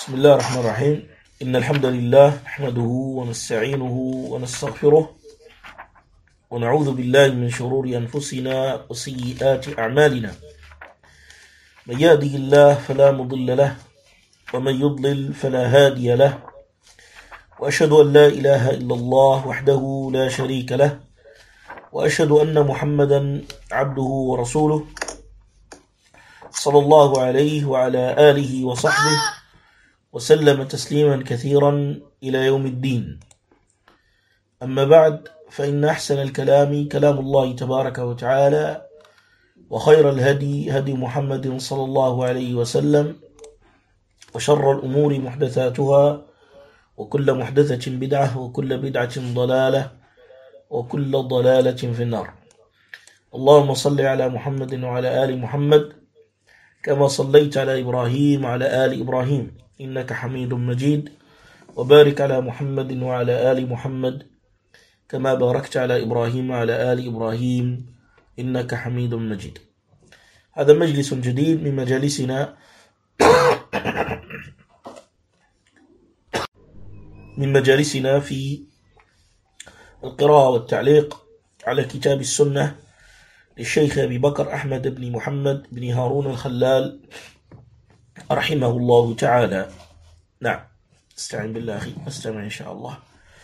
بسم الله الرحمن الرحيم. إن الحمد لله نحمده ونستعينه ونستغفره ونعوذ بالله من شرور أنفسنا وسيئات أعمالنا. من يهده الله فلا مضل له ومن يضلل فلا هادي له، وأشهد أن لا إله إلا الله وحده لا شريك له، وأشهد أن محمدا عبده ورسوله صلى الله عليه وعلى آله وصحبه وسلم تسليما كثيرا إلى يوم الدين. أما بعد، فإن أحسن الكلام كلام الله تبارك وتعالى، وخير الهدي هدي محمد صلى الله عليه وسلم، وشر الأمور محدثاتها، وكل محدثة بدعة، وكل بدعة ضلالة، وكل ضلالة في النار. اللهم صل على محمد وعلى آل محمد كما صليت على إبراهيم وعلى آل إبراهيم إنك حميد مجيد، وبارك على محمد وعلى آل محمد كما باركت على إبراهيم وعلى آل إبراهيم إنك حميد مجيد. هذا مجلس جديد من مجالسنا في القراءة والتعليق على كتاب السنة للشيخ أبي بكر أحمد بن محمد بن هارون الخلال رحمه الله تعالى. نعم، استعين بالله أخي، استمع إن شاء الله،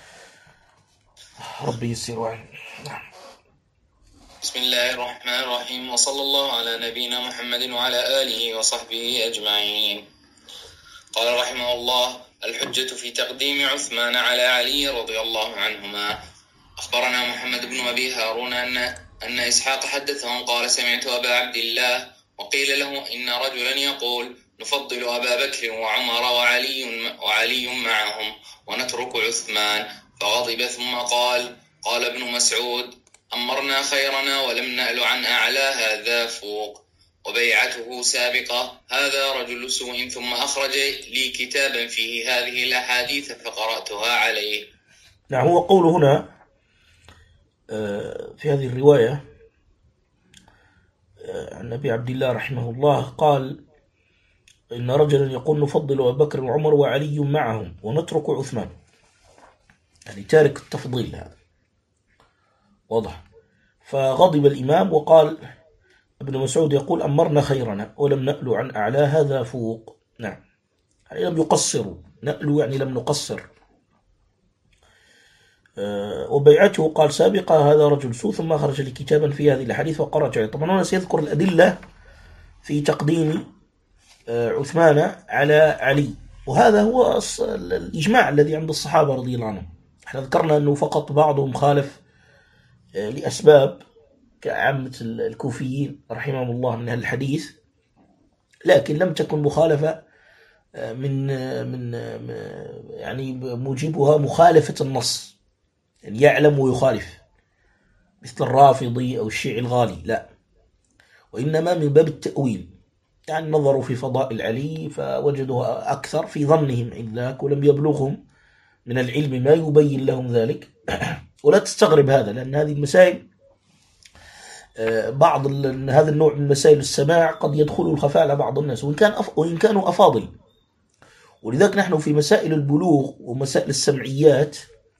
ربي يسر وعين. نعم. بسم الله الرحمن الرحيم، وصلى الله على نبينا محمد وعلى آله وصحبه أجمعين. قال رحمه الله: الحجة في تقديم عثمان على علي رضي الله عنهما. أخبرنا محمد بن أبي هارون أن إسحاق حدثهم قال: سمعت أبا عبد الله وقيل له إن رجلا يقول: نفضل أبا بكر وعمر وعلي معهم ونترك عثمان، فغضب ثم قال: قال ابن مسعود: أمرنا خيرنا ولم نأل عن أعلى هذا فوق، وبيعته سابقة، هذا رجل سوء، ثم أخرج لي كتابا فيه هذه الأحاديث فقرأتها عليه. نعم، هو قول هنا في هذه الرواية عن أبي عبد الله رحمه الله قال: إن رجلا يقول نفضل أبا بكر وعمر وعلي معهم ونترك عثمان، يعني تارك التفضيل، هذا واضح. فغضب الإمام وقال: ابن مسعود يقول أمرنا خيرنا ولم نألو عن أعلى هذا فوق. نعم، يعني لم يقصروا، نألو يعني لم نقصر. وبيعته قال سابقا، هذا رجل سوء، ثم خرج لكتابا في هذه الحديث وقرأت عليه. طبعا هنا سيذكر الأدلة في تقديم عثمان على علي، وهذا هو الإجماع الذي عند الصحابة رضي الله عنهم. احنا ذكرنا أنه فقط بعضهم خالف لأسباب كعامة الكوفيين رحمهم الله من أهل الحديث، لكن لم تكن مخالفة من يعني موجبها مخالفة النص، يعني يعلم ويخالف، مثل الرافضي أو الشيعي الغالي، لا، وإنما من باب التأويل، يعني نظروا في فضائل علي فوجدوا أكثر في ظنهم عندك، ولم يبلغهم من العلم ما يبين لهم ذلك. ولا تستغرب هذا، لأن هذه المسائل بعض هذا النوع من مسائل السماع قد يدخل الخفاء على بعض الناس وإن كانوا أفاضل. ولذلك نحن في مسائل البلوغ ومسائل السمعيات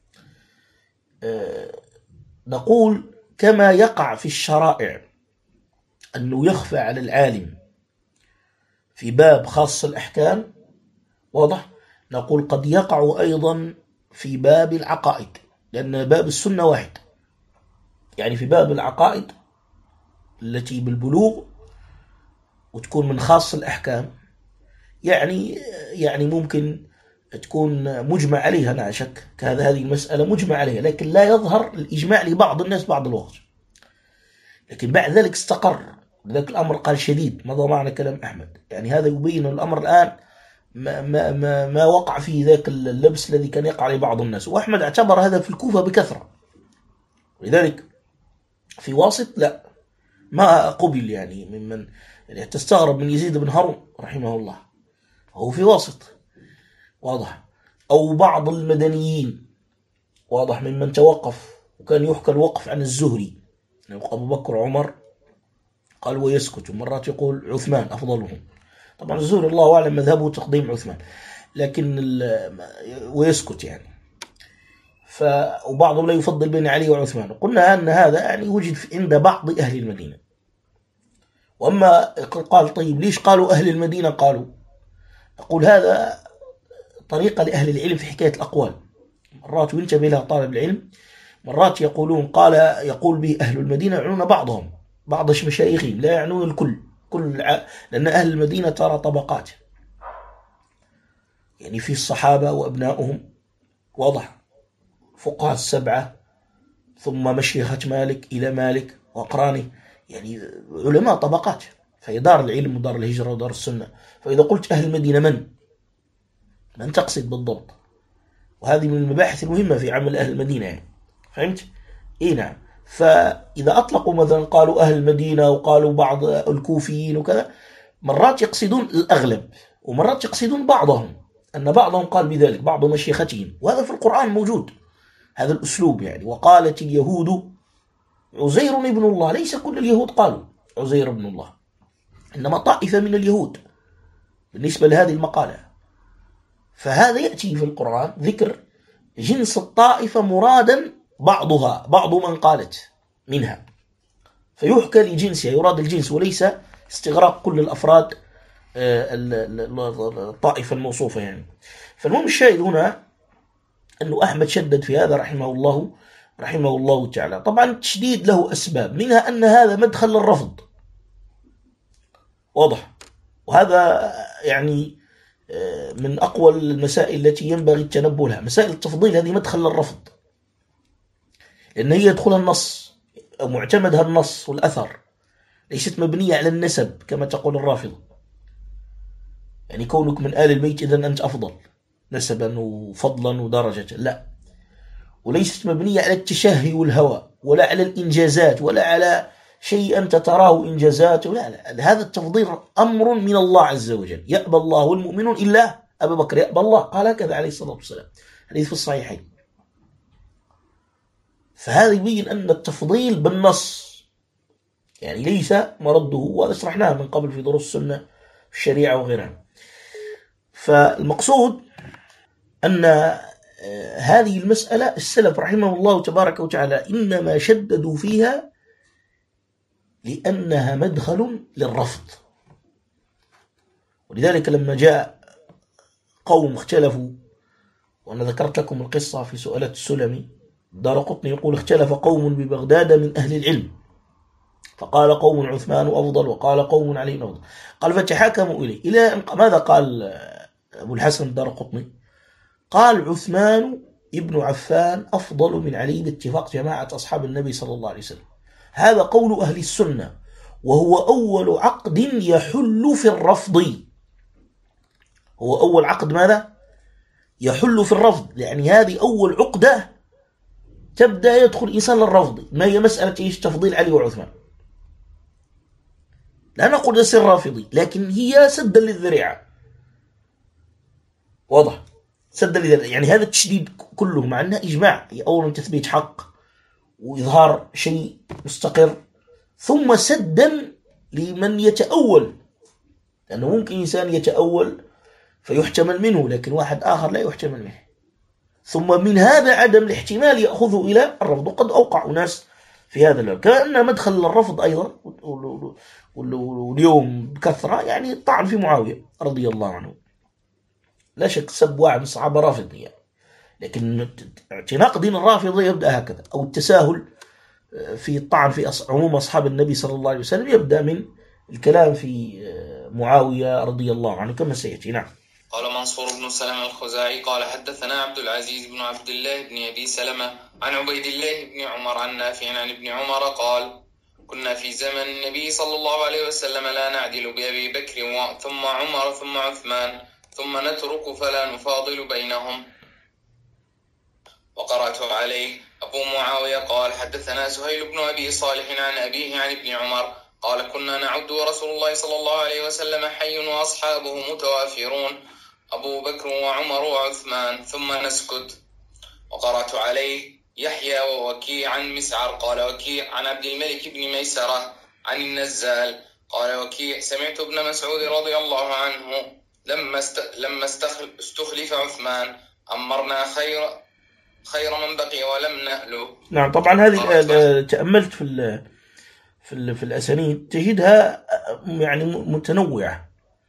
نقول كما يقع في الشرائع أنه يخفى على العالم في باب خاص الأحكام، واضح، نقول قد يقع أيضا في باب العقائد، لأن باب السنة واحد. يعني في باب العقائد التي بالبلوغ وتكون من خاص الأحكام، يعني ممكن تكون مجمع عليها، لا شك، هذه المسألة مجمع عليها، لكن لا يظهر الإجماع لبعض الناس بعض الوقت، لكن بعد ذلك استقر. لذلك الأمر قال شديد، ماذا معنى كلام أحمد؟ يعني هذا يبين الأمر الآن ما وقع فيه ذاك اللبس الذي كان يقع لبعض الناس، وأحمد اعتبر هذا في الكوفة بكثرة، ولذلك في واسط لا، ما قبل، يعني ممن يعني تستغرب من يزيد بن هارون رحمه الله، هو في واسط، واضح، أو بعض المدنيين، واضح، ممن توقف، وكان يحكى الوقف عن الزهري، أبو بكر وعمر قال ويسكت، ومرات يقول عثمان أفضلهم. طبعا الزهري الله أعلم مذهبه تقديم عثمان. لكن ويسكت يعني. وبعضهم لا يفضل بين علي وعثمان. قلنا أن هذا يعني وجد عند بعض أهل المدينة. وأما قال طيب ليش قالوا أهل المدينة؟ قالوا أقول هذا طريقة لأهل العلم في حكاية الأقوال، مرات ينتبه لها طالب العلم. مرات يقولون يقول به أهل المدينة يعنون بعضهم، بعض مشايخهم، لا يعنون الكل. لأن أهل المدينة ترى طبقات، يعني في الصحابة وأبنائهم واضح، فقهاء السبعة، ثم مشيخة مالك إلى مالك وأقرانه، يعني علماء طبقات. في دار العلم ودار الهجرة ودار السنة. فإذا قلت أهل المدينة من تقصد بالضبط؟ وهذه من المباحث المهمة في عمل أهل المدينة يعني. فهمت؟ إيه نعم. فإذا أطلقوا مثلا قالوا أهل المدينة وقالوا بعض الكوفيين وكذا، مرات يقصدون الأغلب ومرات يقصدون بعضهم، أن بعضهم قال بذلك، بعض مشيختهم، وهذا في القرآن موجود هذا الأسلوب يعني. وقالت اليهود عزير ابن الله. ليس كل اليهود قالوا عزير ابن الله، إنما طائفة من اليهود بالنسبة لهذه المقالة. فهذا يأتي في القرآن ذكر جنس الطائفة مرادا بعض من قالت منها، فيحكى لجنسها، يراد الجنس وليس استغراق كل الأفراد الطائفة الموصوفة يعني. فالمهم الشاهد هنا أنه أحمد شدد في هذا رحمه الله تعالى. طبعا التشديد له أسباب، منها أن هذا مدخل للرفض واضح، وهذا يعني من أقوى المسائل التي ينبغي التنبه لها. مسائل التفضيل هذه مدخل للرفض، لأن هي يدخلها النص أو معتمدها النص والأثر، ليست مبنية على النسب كما تقول الرافضة، يعني كونك من آل البيت إذن أنت أفضل نسبا وفضلا ودرجة، لا. وليست مبنية على التشهي والهوى، ولا على الإنجازات، ولا على شيء أنت تراه إنجازات، لا. هذا التفضيل أمر من الله عز وجل. يأبى الله والمؤمنون إلا أبا بكر يأبى الله، قال هكذا عليه الصلاة والسلام، حديث في الصحيحين. فهذا يبين أن التفضيل بالنص يعني ليس مرده، وهذا شرحناه من قبل في دروس السنة في الشريعة وغيرها. فالمقصود أن هذه المسألة السلف رحمه الله تبارك وتعالى إنما شددوا فيها لأنها مدخل للرفض. ولذلك لما جاء قوم اختلفوا، وأنا ذكرت لكم القصة في سؤالات السلمي، دارقطني يقول اختلف قوم ببغداد من أهل العلم، فقال قوم عثمان أفضل وقال قوم علي أفضل، قال فتحاكموا إليه إلى ماذا قال أبو الحسن الدارقطني؟ قال عثمان ابن عفان أفضل من علي باتفاق جماعة أصحاب النبي صلى الله عليه وسلم. هذا قول أهل السنة، وهو أول عقد يحل في الرفض. هو أول عقد ماذا؟ يحل في الرفض، يعني هذه أول عقدة تبدأ يدخل إنسان للرفض. ما هي مسألة إيش؟ تفضيل علي وعثمان. لا نقول يصير رافضي، لكن هي سدا للذريعة واضح، سدا للذريعة. يعني هذا التشديد كله مع أنه إجماع، أولا تثبيت حق وإظهار شيء مستقر، ثم سدا لمن يتأول، لأنه ممكن إنسان يتأول فيحتمل منه، لكن واحد آخر لا يحتمل منه. ثم من هذا عدم الاحتمال يأخذه إلى الرفض، وقد أوقع ناس في هذا الباب. كأن مدخل للرفض أيضا واليوم بكثرة يعني الطعن في معاوية رضي الله عنه. لا شك سب واحد من الصحابة رافضي يعني، لكن اعتناق دين الرافضة يبدأ هكذا، أو التساهل في الطعن في عموم أصحاب النبي صلى الله عليه وسلم يبدأ من الكلام في معاوية رضي الله عنه كما سيأتي. نعم. قال منصور بن سلمة الخزاعي قال حدثنا عبد العزيز بن عبد الله بن أبي سلمة عن عبيد الله بن عمر عن نافع عن ابن عمر قال كنا في زمن النبي صلى الله عليه وسلم لا نعدل بأبي بكر ثم عمر ثم عثمان ثم نترك فلا نفاضل بينهم. وقرأت عليه. أبو معاوية قال حدثنا سهيل بن أبي صالح عن أبيه عن ابن عمر قال كنا نعد ورسول الله صلى الله عليه وسلم حي وأصحابه متوافرون أبو بكر وعمر وعثمان ثم نسكت. وقرأت عليه. يحيى ووكيع عن مسعر قال وكيع عن عبد الملك بن ميسرة عن النزال قال وكيع سمعت ابن مسعود رضي الله عنه لما استخلف عثمان أمرنا خير من بقي ولم نأله. نعم. طبعا هذه تأملت في الأسانيد تجدها يعني متنوعة،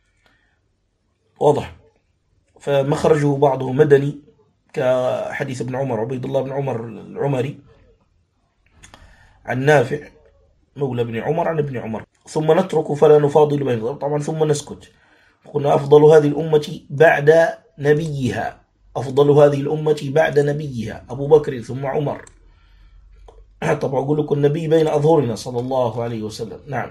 واضح. فمخرجه بعضه مدني كحديث ابن عمر، عبيد الله بن عمر العمري عن نافع مولى ابن عمر عن ابن عمر، ثم نترك فلا نفاضل بينهم، طبعا ثم نسكت. قلنا أفضل هذه الأمة بعد نبيها، أفضل هذه الأمة بعد نبيها أبو بكر ثم عمر. طبعا أقول لكم النبي بين أظهرنا صلى الله عليه وسلم. نعم.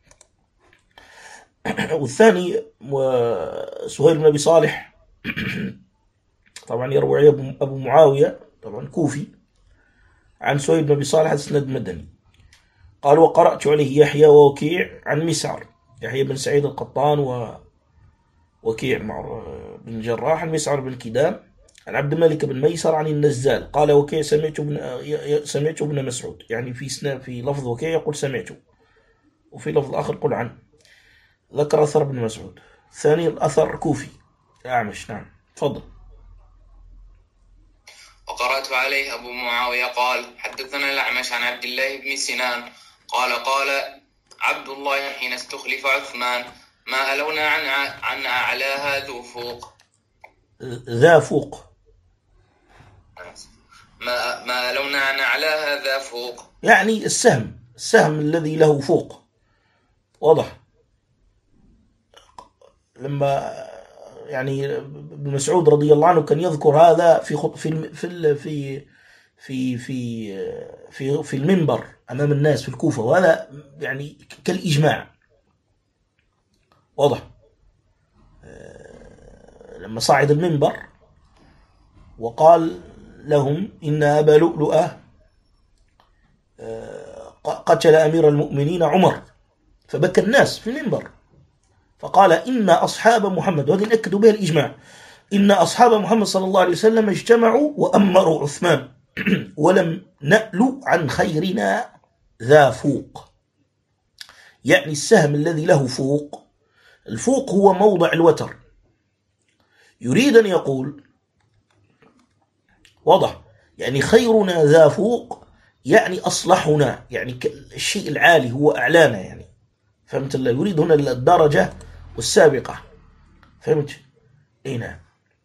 والثاني سهيل بن أبي صالح طبعا يروي أبو معاوية طبعا كوفي عن سهيل بن أبي صالح السند مدني قال وقرأت عليه يحيى ووكيع عن مسعر، يحيى بن سعيد القطان ووكيع بن جراح عن مسعر بن كدام عن عبد الملك بن ميسر عن النزال قال وكيع سمعت ابن مسعود، يعني في لفظ وكيع يقول سمعته، وفي لفظ آخر قل عنه. ذكر أثر ابن مسعود. ثاني الأثر كوفي أعمش. نعم تفضل. وقرأت عليه أبو معاوية قال حدثنا الأعمش عن عبد الله بن سنان قال عبد الله حين استخلف عثمان ما ألونا عن أعلاها ذو فوق. ذا فوق، ما ألونا عن أعلاها ذا فوق، يعني السهم الذي له فوق، واضح. لما يعني ابن مسعود رضي الله عنه كان يذكر هذا في المنبر أمام الناس في الكوفة، وهذا يعني كالإجماع، واضح. لما صعد المنبر وقال لهم إن أبا لؤلؤة قتل أمير المؤمنين عمر، فبكى الناس في المنبر، فقال إن أصحاب محمد، وهذه نأكد بها الإجماع، إن أصحاب محمد صلى الله عليه وسلم اجتمعوا وأمروا عثمان ولم نأل عن خيرنا ذا فوق، يعني السهم الذي له فوق. الفوق هو موضع الوتر، يريد أن يقول واضح، يعني خيرنا ذا فوق يعني أصلحنا، يعني الشيء العالي هو أعلانا، يعني فهمت الله؟ يريد هنا الدرجة والسابقة، فهمت؟ نعم.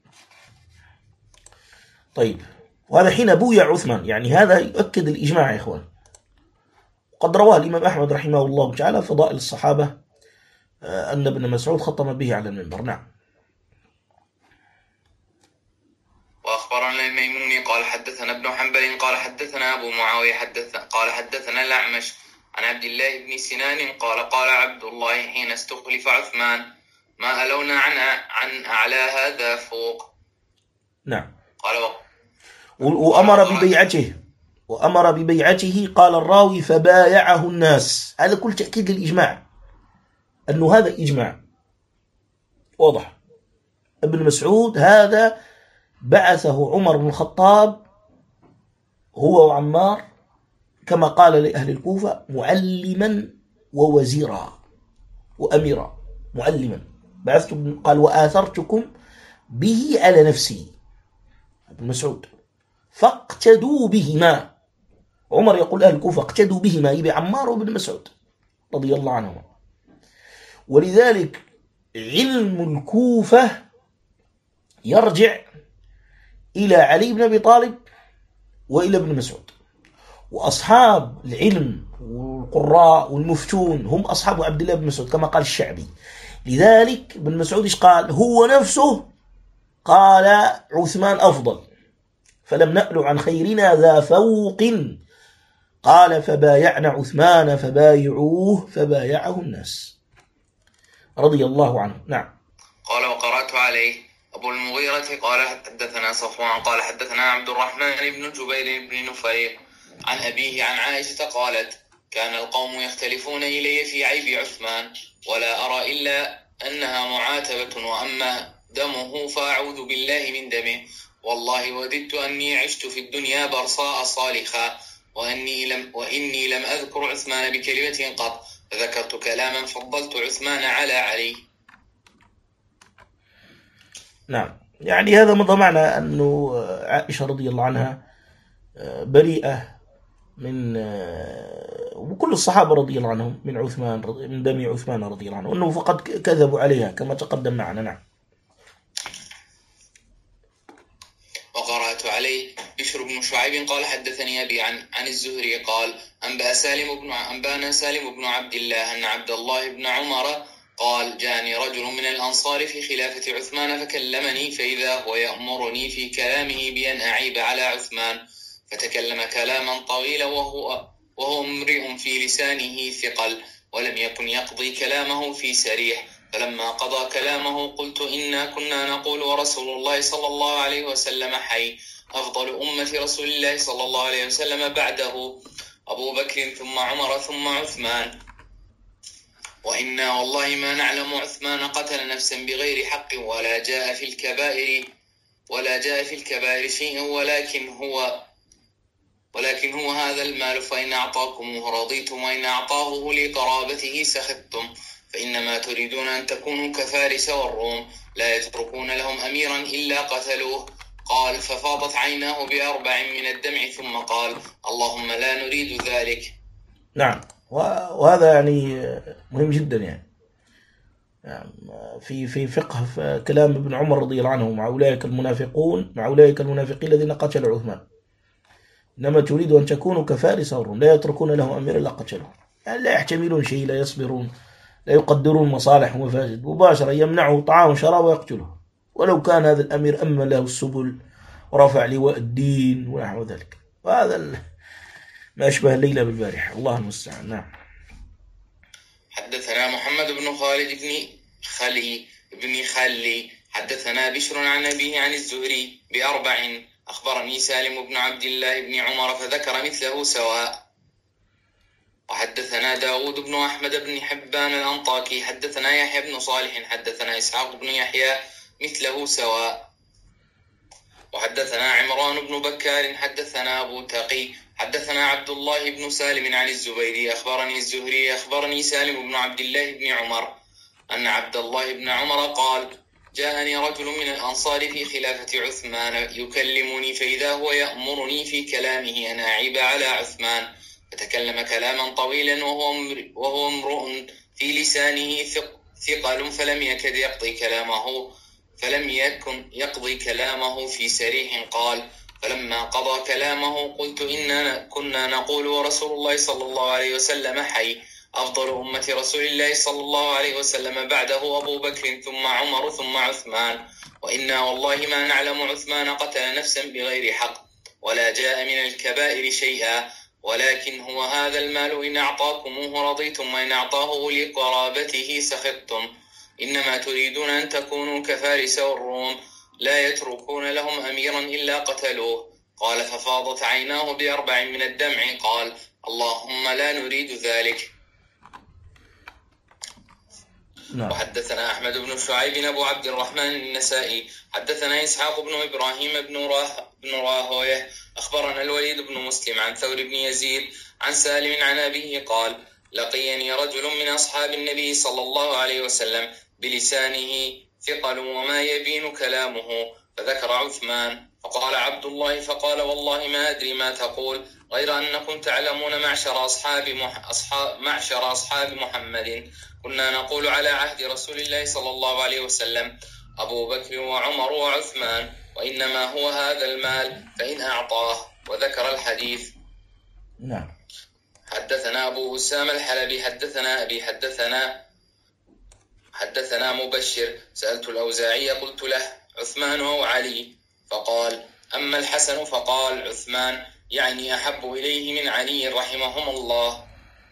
طيب، وهذا حين بويع عثمان، يعني هذا يؤكد الإجماع يا إخوان. قد رواه الإمام أحمد رحمه الله تعالى فضائل الصحابة أن ابن مسعود خطم به على المنبر. نعم. وأخبرنا الميموني قال حدثنا ابن حنبل قال حدثنا أبو معاوية قال حدثنا الأعمش عن عبد الله بن سنان قال عبد الله حين استخلف عثمان ما ألونا عن أعلاها ذا فوق. نعم. قال وأمر ببيعته قال الراوي فبايعه الناس. هذا كل تأكيد الإجماع، أنه هذا إجماع واضح. ابن مسعود هذا بعثه عمر بن الخطاب هو وعمار كما قال لأهل الكوفة معلما ووزيرا وأميرا. معلما بعثتكم، قال وآثرتكم به على نفسي، ابن مسعود، فاقتدوا بهما. عمر يقول أهل الكوفة اقتدوا بهما، يبي عمار وابن مسعود رضي الله عنهما. ولذلك علم الكوفة يرجع إلى علي بن أبي طالب وإلى ابن مسعود، وأصحاب العلم والقراء والمفتون هم أصحاب عبد الله بن مسعود كما قال الشعبي. لذلك ابن مسعود إيش قال؟ هو نفسه قال عثمان أفضل، فلم نأل عن خيرنا ذا فوق، قال فبايعنا عثمان فبايعوه فبايعه الناس رضي الله عنه. نعم. قال وقرأت عليه أبو المغيرة قال حدثنا صفوان قال حدثنا عبد الرحمن بن جبير بن نفير عن أبيه عن عائشة قالت كان القوم يختلفون إلي في عيب عثمان ولا أرى إلا أنها معاتبة، وأما دمه فأعوذ بالله من دمه، والله وددت أني عشت في الدنيا برصاء صالحا وإني لم أذكر عثمان بكلمة قط، فذكرت كلاما فضلت عثمان على علي. نعم، يعني هذا مضى معنا أنه عائشة رضي الله عنها بريئة من وكل الصحابة رضي الله عنهم من دم عثمان رضي الله عنه، أنه فقد كذبوا عليها كما تقدم معنا. نعم. وقرأت عليه بشر بن شعيب قال حدثني أبي عن الزهري قال أنبأنا سالم بن عبد الله أن عبد الله بن عمر قال جاءني رجل من الأنصار في خلافة عثمان فكلمني فإذا هو يأمرني في كلامه بأن أعيب على عثمان، فتكلم كلاما طويلا وهو امرئ في لسانه ثقل ولم يكن يقضي كلامه في سريح، فلما قضى كلامه قلت إنا كنا نقول ورسول الله صلى الله عليه وسلم حي، أفضل أمة رسول الله صلى الله عليه وسلم بعده أبو بكر ثم عمر ثم عثمان، وإنا والله ما نعلم عثمان قتل نفسا بغير حق ولا جاء في الكبائر شيء ولكن هو هذا المال، فإن أعطاكموه رضيتم وإن أعطاه لقرابته سخطتم، فإنما تريدون أن تكونوا كفارس والروم لا يتركون لهم أميرا إلا قتلوه. قال ففاضت عيناه بأربع من الدمع ثم قال اللهم لا نريد ذلك. نعم، وهذا يعني مهم جدا، يعني في فقه في كلام ابن عمر رضي الله عنه مع أولئك المنافقين الذين قتلوا عثمان، إنما تريد أن تكونوا كفارس والروم لا يتركون لهم أمير إلا قتلوه، يعني لا يحتملون شيء، لا يصبرون، لا يقدرون مصالح ومفاسد، مباشرة يمنعه طعام وشراب ويقتله، ولو كان هذا الأمير أمن له السبل ورفع لواء الدين ونحو ذلك. وهذا ما أشبه الليلة بالبارحة، الله المستعان. نعم. حدثنا محمد بن خالد بن خلي حدثنا بشر عن أبيه عن الزهري بأربع، أخبرني سالم بن عبد الله بن عمر فذكر مثله سواء. وحدثنا داود بن أحمد بن حبان الأنطاكي حدثنا يحيى بن صالح حدثنا إسحاق بن يحيى مثله سواء. وحدثنا عمران بن بكار حدثنا أبو تقي حدثنا عبد الله بن سالم عن الزبيدي أخبرني الزهري أخبرني سالم بن عبد الله بن عمر أن عبد الله بن عمر قال جاءني رجل من الأنصار في خلافة عثمان يكلمني فإذا هو يأمرني في كلامه أن أعيب على عثمان، فتكلم كلاما طويلا وهو امرؤ في لسانه ثقل فلم يكن يقضي كلامه في سريح. قال فلما قضى كلامه قلت إننا كنا نقول ورسول الله صلى الله عليه وسلم حي، أفضل أمة رسول الله صلى الله عليه وسلم بعده أبو بكر ثم عمر ثم عثمان، وإنا والله ما نعلم عثمان قتل نفسا بغير حق ولا جاء من الكبائر شيئا، ولكن هو هذا المال إن أعطاكموه رضيتم وإن أعطاه لقرابته سخطتم، إنما تريدون أن تكونوا كفارس والروم لا يتركون لهم أميرا إلا قتلوه. قال ففاضت عيناه بأربع من الدمع قال اللهم لا نريد ذلك. وحدثنا أحمد بن شعيب أبو عبد الرحمن النسائي حدثنا إسحاق بن إبراهيم بن راهويه أخبرنا الوليد بن مسلم عن ثور بن يزيد عن سالم عن أبيه قال لقيني رجل من أصحاب النبي صلى الله عليه وسلم بلسانه ثقل وما يبين كلامه، فذكر عثمان فقال عبد الله فقال والله ما أدري ما تقول غير أنكم تعلمون معشر أصحاب محمد كنا نقول على عهد رسول الله صلى الله عليه وسلم أبو بكر وعمر وعثمان، وإنما هو هذا المال فإن أعطاه، وذكر الحديث. نعم. حدثنا أبو أسامة الحلبي حدثنا أبي حدثنا مبشر سألت الأوزاعي قلت له عثمان أو علي؟ فقال أما الحسن فقال عثمان، يعني أحب إليه من علي رحمهم الله.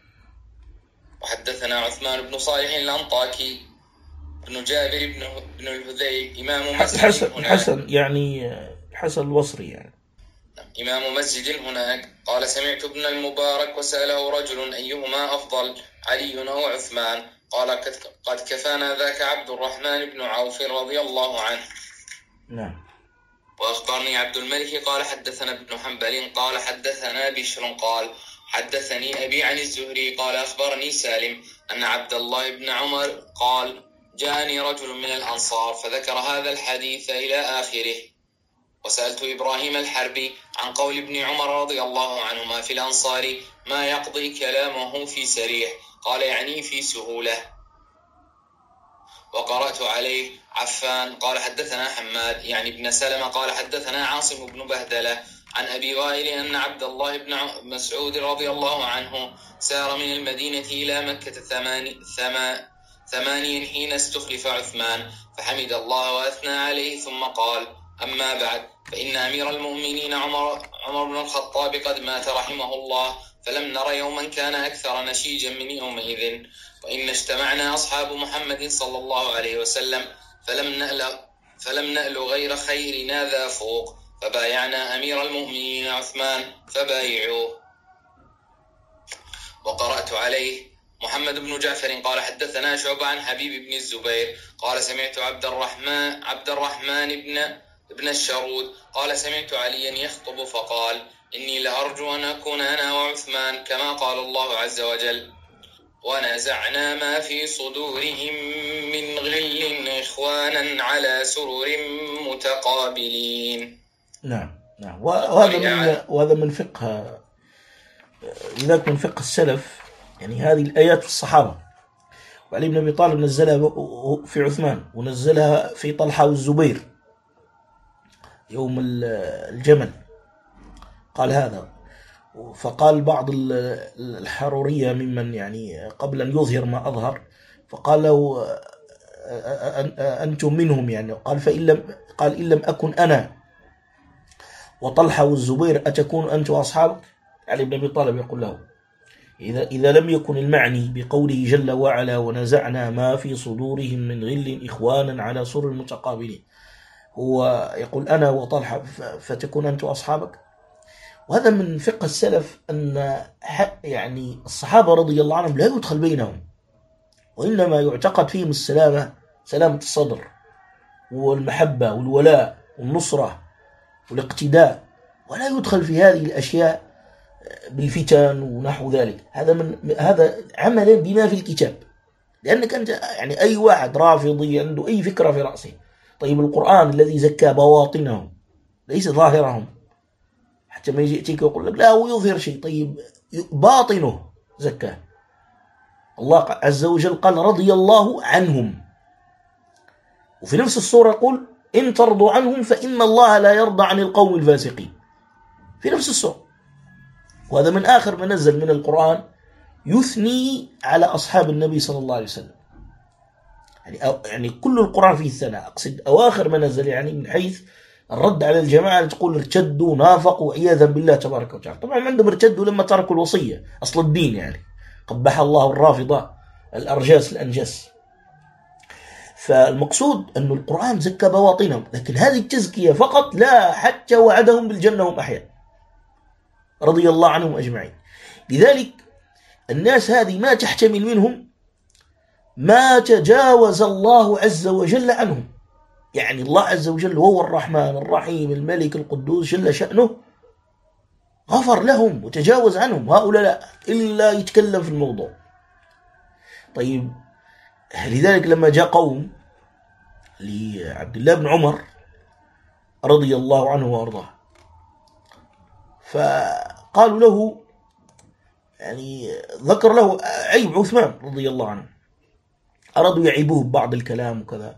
وحدثنا عثمان بن صالح الأنطاكي بن جابر بن الهذيل إمام مسجد الحسن يعني الحسن البصري يعني إمام مسجد هناك قال سمعت ابن المبارك وسأله رجل أيهما أفضل علي أو عثمان؟ قال قد كفانا ذاك عبد الرحمن بن عوف رضي الله عنه. نعم. وأخبرني عبد الملك قال حدثنا ابن حنبل قال حدثنا بشر قال حدثني أبي عن الزهري قال أخبرني سالم أن عبد الله بن عمر قال جاءني رجل من الأنصار فذكر هذا الحديث إلى آخره. وسألت إبراهيم الحربي عن قول ابن عمر رضي الله عنهما في الأنصار ما يقضي كلامه في سريح، قال يعني في سهولة. وقرأت عليه عفان قال حدثنا حماد يعني ابن سلمة قال حدثنا عاصم بن بهدلة عن أبي وائل أن عبد الله بن مسعود رضي الله عنه سار من المدينة إلى مكة 8 حين استخلف عثمان، فحمد الله وأثنى عليه ثم قال: أما بعد، فإن أمير المؤمنين عمر بن الخطاب قد مات رحمه الله، فلم نر يوما كان أكثر نشيجا من يومئذ، وإن اجتمعنا أصحاب محمد صلى الله عليه وسلم فلم نأل غير خيرنا ذا فوق، فبايعنا أمير المؤمنين عثمان فبايعوه. وقرأت عليه محمد بن جعفر قال حدثنا شعبة عن حبيب بن الزبير قال سمعت عبد الرحمن بن الشرود قال سمعت عليا يخطب فقال: إني لأرجو أن أكون أنا وعثمان كما قال الله عز وجل: ونزعنا ما في صدورهم من غل إخوانا على سرر متقابلين. نعم وهذا من فقه، لذلك من فقه السلف يعني هذه الآيات في الصحابة. وعلي بن أبي طالب نزلها في عثمان ونزلها في طلحة والزبير يوم الجمل، قال هذا. فقال بعض الحرورية ممن يعني قبل أن يظهر ما أظهر، فقال له أنتم منهم يعني، قال إن لم أكن أنا وطلحة والزبير أتكون أنت وأصحابك؟ علي بن أبي طالب يقول له: إذا لم يكن المعني بقوله جل وعلا ونزعنا ما في صدورهم من غل إخوانا على سرر متقابلين، هو يقول أنا وطلحة فتكون أنت وأصحابك؟ وهذا من فقه السلف أن يعني الصحابة رضي الله عنهم لا يدخل بينهم، وإنما يعتقد فيهم سلامة الصدر والمحبة والولاء والنصرة والاقتداء، ولا يدخل في هذه الأشياء بالفتن ونحو ذلك. هذا عملا بما في الكتاب، لأنك أنت يعني أي واحد رافضي عنده أي فكرة في رأسه. طيب القرآن الذي زكى بواطنهم ليس ظاهرهم، حتى ما يأتيك ويقول لك لا هو يظهر شيء، طيب باطنه زكاه. الله عز وجل قال رضي الله عنهم، وفي نفس السورة يقول إن ترضوا عنهم فإن الله لا يرضى عن القوم الفاسقين، في نفس السورة. وهذا من آخر ما نزل من القرآن يثني على أصحاب النبي صلى الله عليه وسلم، يعني كل القرآن فيه الثناء، أقصد أواخر ما نزل يعني من حيث الرد على الجماعة اللي تقول ارتدوا نافقوا عياذا بالله تبارك وتعالى. طبعا عندهم ارتدوا لما تركوا الوصية أصل الدين، يعني قبح الله الرافضة الأرجاس الأنجاس. فالمقصود أن القرآن زكى بواطنهم، لكن هذه التزكية فقط لا، حتى وعدهم بالجنة هم أحياء رضي الله عنهم أجمعين. لذلك الناس هذه ما تحتمل منهم ما تجاوز الله عز وجل عنهم. يعني الله عز وجل هو الرحمن الرحيم الملك القدوس جل شأنه، غفر لهم وتجاوز عنهم. هؤلاء لا، إلا يتكلم في الموضوع. طيب لذلك لما جاء قوم لعبد الله بن عمر رضي الله عنه وأرضاه فقالوا له، يعني ذكر له عيب عثمان رضي الله عنه، أرادوا يعيبوه ببعض الكلام وكذا،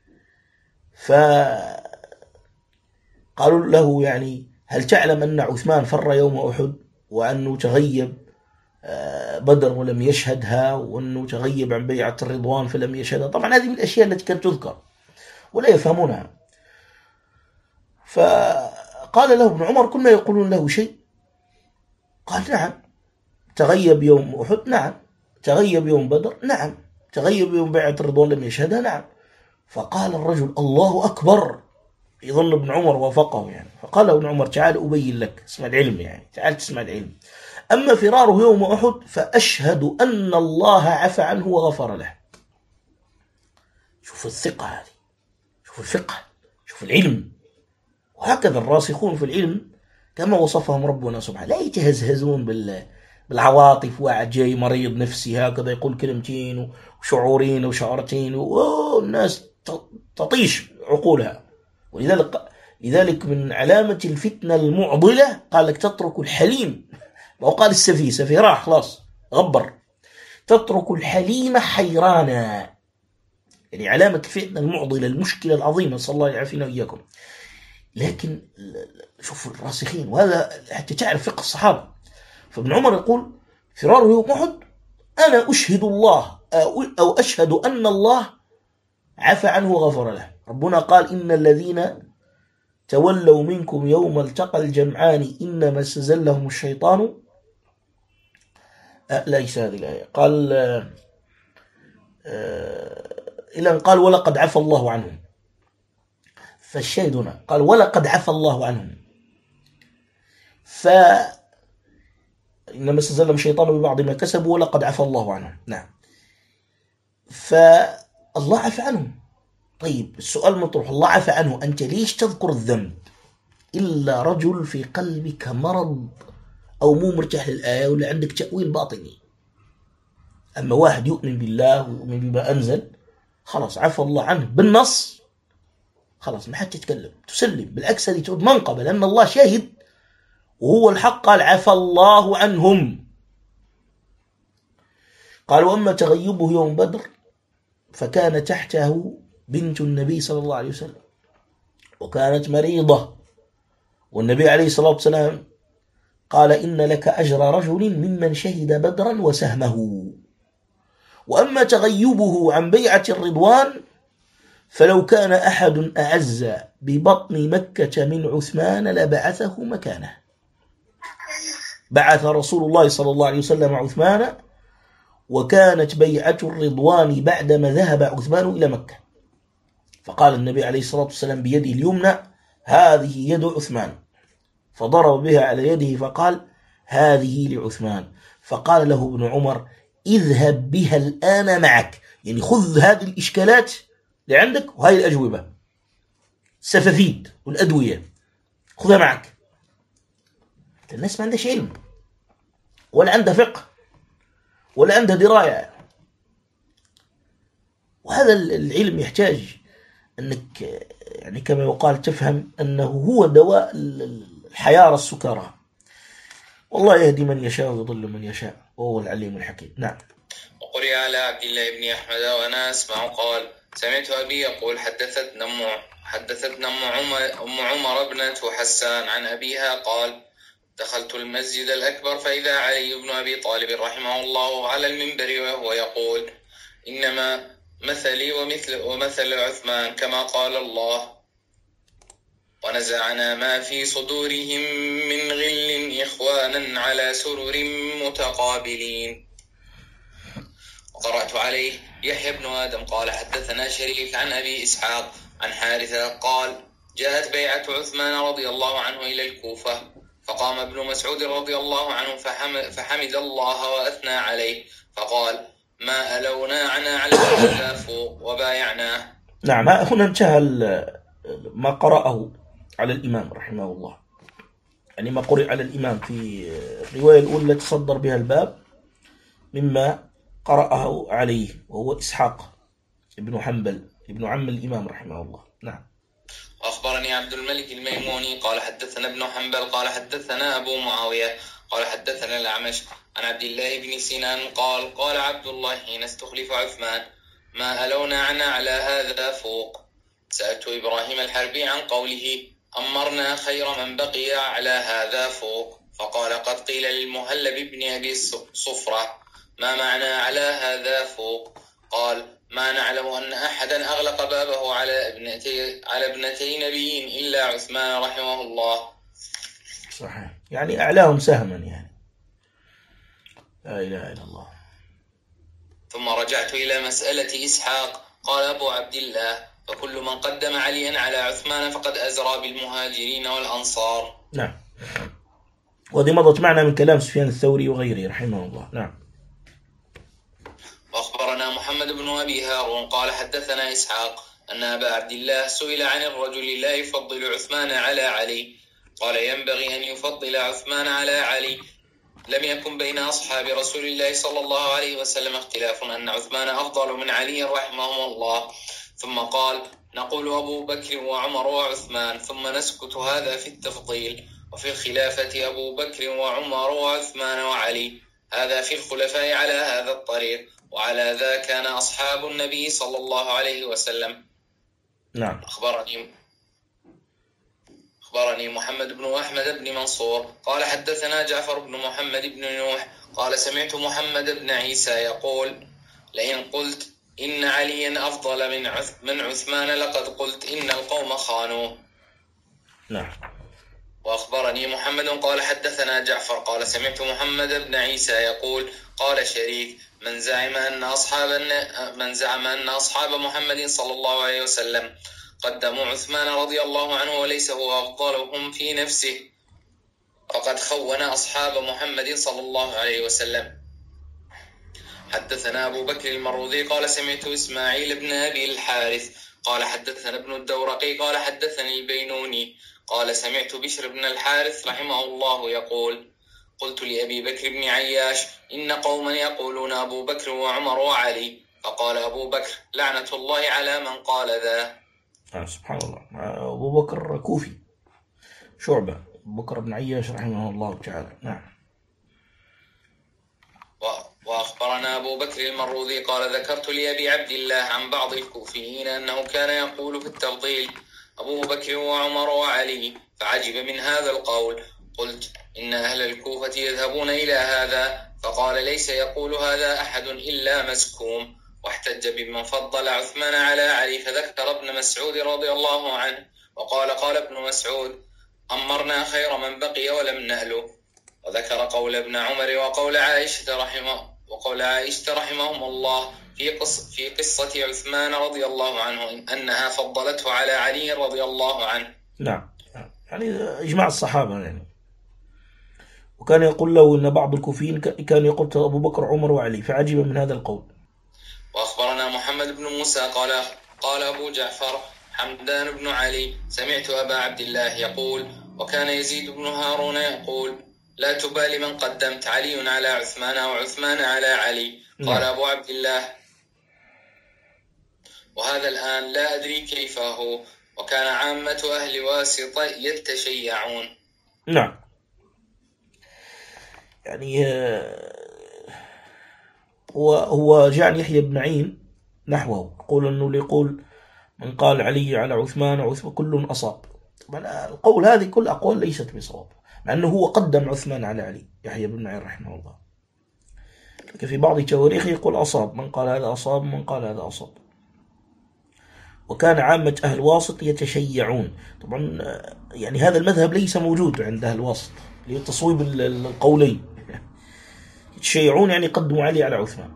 فقالوا له يعني هل تعلم أن عثمان فر يوم أحد، وأنه تغيب بدر ولم يشهدها، وأنه تغيب عن بيعة الرضوان فلم يشهدها؟ طبعا هذه من الأشياء التي كانت تذكر ولا يفهمونها. فقال له ابن عمر كل ما يقولون له شيء؟ قال نعم. تغيب يوم أحد؟ نعم. تغيب يوم بدر؟ نعم. تغيب يوم بيعة الرضوان لم يشهدها؟ نعم. فقال الرجل الله أكبر، يظن ابن عمر وافقه يعني. فقال ابن عمر تعال أبين لك، اسمع العلم يعني، تعال تسمع العلم. أما فراره يوم أحد فأشهد أن الله عفى عنه وغفر له. شوف الثقة هذه، شوف الفقه، شوف العلم. وهكذا الراسخون في العلم كما وصفهم ربنا سبحانه، لا يتهزهزون بالعواطف، واحد جاي مريض نفسي هكذا يقول كلمتين وشعورين وشعرتين والناس تطيش عقولها. لذلك من علامة الفتنة المعضلة قال لك تترك الحليم، وقال السفيه، سفيه راح خلاص غبر، تترك الحليم حيرانا. يعني علامة الفتنة المعضلة، المشكلة العظيمة، صلى الله يعافينا وإياكم. لكن شوفوا الراسخين، وهذا حتى تعرف فقه الصحابة. فابن عمر يقول فراره يوم أحد أنا أشهد الله أو أشهد أن الله عفى عنه وغفر له. ربنا قال إن الذين تولوا منكم يوم التقى الجمعان إنما استزلهم الشيطان. ليس هذه الآية. قال إلى أن قال ولقد عفى الله عنهم. فالشاهد هنا قال ولقد عفى الله عنهم، إنما استزلهم الشيطان ببعض ما كسبوا ولقد عفى الله عنهم. نعم، فالله عفى عنهم. طيب السؤال مطروح، الله عفى عنه، أنت ليش تذكر الذنب؟ إلا رجل في قلبك مرض أو مو مرتاح للآية ولا عندك تأويل باطني. أما واحد يؤمن بالله ويؤمن بما أنزل خلاص عفى الله عنه بالنص، خلاص ما حد تتكلم، تسلم. بالعكس هذه تعود منقبة، لأن الله شاهد وهو الحق، قال عفى الله عنهم. قال وأما تغيبه يوم بدر فكان تحته بنت النبي صلى الله عليه وسلم وكانت مريضة، والنبي عليه الصلاة والسلام قال إن لك أجر رجل ممن شهد بدرا وسهمه. وأما تغيبه عن بيعة الرضوان فلو كان أحد أعز ببطن مكة من عثمان لبعثه مكانه. بعث رسول الله صلى الله عليه وسلم عثمان، وكانت بيعة الرضوان بعدما ذهب عثمان إلى مكة، فقال النبي عليه الصلاة والسلام بيده اليمنى هذه يد عثمان، فضرب بها على يده فقال هذه لعثمان. فقال له ابن عمر اذهب بها الآن معك، يعني خذ هذه الإشكالات اللي عندك وهذه الأجوبة السفافيد والأدوية خذها معك. الناس ما عندها علم ولا عندها فقه ولا عندها دراية، وهذا العلم يحتاج أنك يعني كما يقال تفهم أنه هو دواء الحيارى السكارى. والله يهدي من يشاء ويضل من يشاء وهو العليم الحكيم. نعم. وقرئ على عبد الله بن أحمد وأنا أسمع قال سمعت أبي يقول حدثتنا أم عمر ابنة حسان عن أبيها قال دخلت المسجد الأكبر فإذا علي بن أبي طالب رحمه الله على المنبر وهو يقول إنما مثلي ومثل عثمان كما قال الله ونزعنا ما في صدورهم من غل إخوانا على سرر متقابلين. وقرأت عليه يحيى بن آدم قال حدثنا شريك عن أبي إسحاق عن حارثة قال جاءت بيعة عثمان رضي الله عنه إلى الكوفة، فقام ابن مسعود رضي الله عنه فحمد الله وأثنى عليه فقال ما ألوناعنا على هذا فوق وبايعناه. نعم، هنا انتهى ما قرأه على الإمام رحمه الله، يعني ما قرأ على الإمام في الرواية الأولى تصدر بها الباب مما قرأه عليه، وهو إسحاق ابن حنبل ابن عم الإمام رحمه الله. نعم. وأخبرني عبد الملك الميموني قال حدثنا ابن حنبل قال حدثنا أبو معاوية قال حدثنا الأعمش عن عبد الله بن سنان قال قال عبد الله حين استخلف عثمان ما ألوناعنا على هذا فوق. سألت إبراهيم الحربي عن قوله أمرنا خير من بقي على هذا فوق، فقال قد قيل للمهلب بن أبي صفرة ما معنى على هذا فوق؟ قال ما نعلم أن أحدا أغلق بابه على ابنتي نبي إلا عثمان رحمه الله. صحيح، يعني أعلاهم سهما، يعني لا إله إلا الله. ثم رجعت إلى مسألة إسحاق قال أبو عبد الله فكل من قدم عليا على عثمان فقد أزرى بالمهاجرين والأنصار. نعم، وهذه مضت معنا من كلام سفيان الثوري وغيره رحمه الله. نعم. وأخبرنا محمد بن أبي هارون قال حدثنا إسحاق أن أبا عبد الله سئل عن الرجل لا يفضل عثمان على علي قال ينبغي أن يفضل عثمان على علي لم يكن بين أصحاب رسول الله صلى الله عليه وسلم اختلاف أن عثمان أفضل من علي رحمهم الله. ثم قال: نقول أبو بكر وعمر وعثمان ثم نسكت. هذا في التفضيل. وفي الخلافة أبو بكر وعمر وعثمان وعلي. هذا في الخلفاء على هذا الطريق، وعلى ذا كان أصحاب النبي صلى الله عليه وسلم. نعم. أخبرني محمد بن أحمد بن منصور قال حدثنا جعفر بن محمد بن نوح قال سمعت محمد بن عيسى يقول: لئن قلت إن عليا أفضل من عثمان لقد قلت إن القوم خانوه. نعم. وأخبرني محمد قال حدثنا جعفر قال سمعت محمد بن عيسى يقول: قال شريك: من زعم أن أصحاب محمد صلى الله عليه وسلم قدموا عثمان رضي الله عنه وليس هو أفضلهم في نفسه فقد خون أصحاب محمد صلى الله عليه وسلم. حدثنا أبو بكر المروذي قال سمعت إسماعيل بن أبي الحارث قال حدثنا ابن الدورقي قال حدثني البينوني قال سمعت بشر بن الحارث رحمه الله يقول: قلت لأبي بكر بن عياش: إن قوما يقولون أبو بكر وعمر وعلي. فقال أبو بكر: لعنة الله على من قال ذا. سبحان الله. أبو بكر كوفي شعبة، أبو بكر بن عياش رحمه الله تعالى. نعم. وأخبرنا أبو بكر المروذي قال ذكرت لأبي عبد الله عن بعض الكوفيين أنه كان يقول في التفضيل: أبو بكر وعمر وعلي، فعجب من هذا القول. قلت: إن أهل الكوفة يذهبون إلى هذا. فقال: ليس يقول هذا أحد إلا مسكوم. واحتج بمن فضل عثمان على علي، فذكر ابن مسعود رضي الله عنه قال ابن مسعود: أمرنا خير من بقي ولم نأله. وذكر قول ابن عمر وقول عائشة رحمهم الله في قصة عثمان رضي الله عنه أنها فضلته على علي رضي الله عنه. نعم، يعني إجماع الصحابة يعني. وكان يقول له إن بعض الكوفيين كان يقول أبو بكر عمر وعلي، فعجب من هذا القول. وأخبرنا محمد بن موسى قال أبو جعفر حمدان بن علي سمعت أبا عبد الله يقول: وكان يزيد بن هارون يقول: لا تبالي من قدمت، علي على عثمان وعثمان على علي. قال أبو عبد الله: وهذا الآن لا أدري كيف هو. وكان عامة أهل واسطة يتشيعون. نعم، يعني هو جعل يحيى بن معين نحوه، يقول أنه يقول من قال علي على عثمان وعثمان كل أصاب. طبعا القول هذه كل أقوال ليست بصواب، مع أنه هو قدم عثمان على علي يحيى بن معين رحمه الله، لكن في بعض تواريخه يقول أصاب، من قال هذا أصاب، من قال هذا أصاب. وكان عامة أهل واسط يتشيعون. طبعا يعني هذا المذهب ليس موجود عند أهل واسط لتصويب القولين، يتشيعون يعني قدموا علي على عثمان.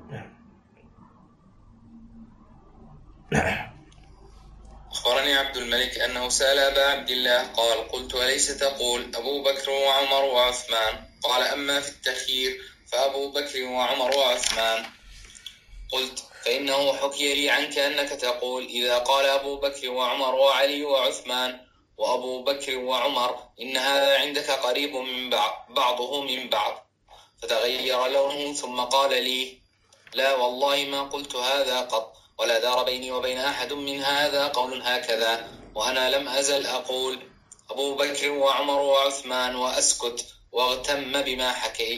أخبرني عبد الملك أنه سأل أبا عبد الله قال: قلت: أليس تقول أبو بكر وعمر وعثمان؟ قال: أما في التخيير فأبو بكر وعمر وعثمان. قلت: فإنه حكي لي عنك أنك تقول إذا قال أبو بكر وعمر وعلي وعثمان وأبو بكر وعمر إن هذا عندك قريب من بعضه من بعض. فتغير لونه ثم قال لي: لا والله ما قلت هذا قط، ولا دار بيني وبين أحد من هذا قول هكذا. وأنا لم أزل أقول أبو بكر وعمر وعثمان وأسكت، واغتم بما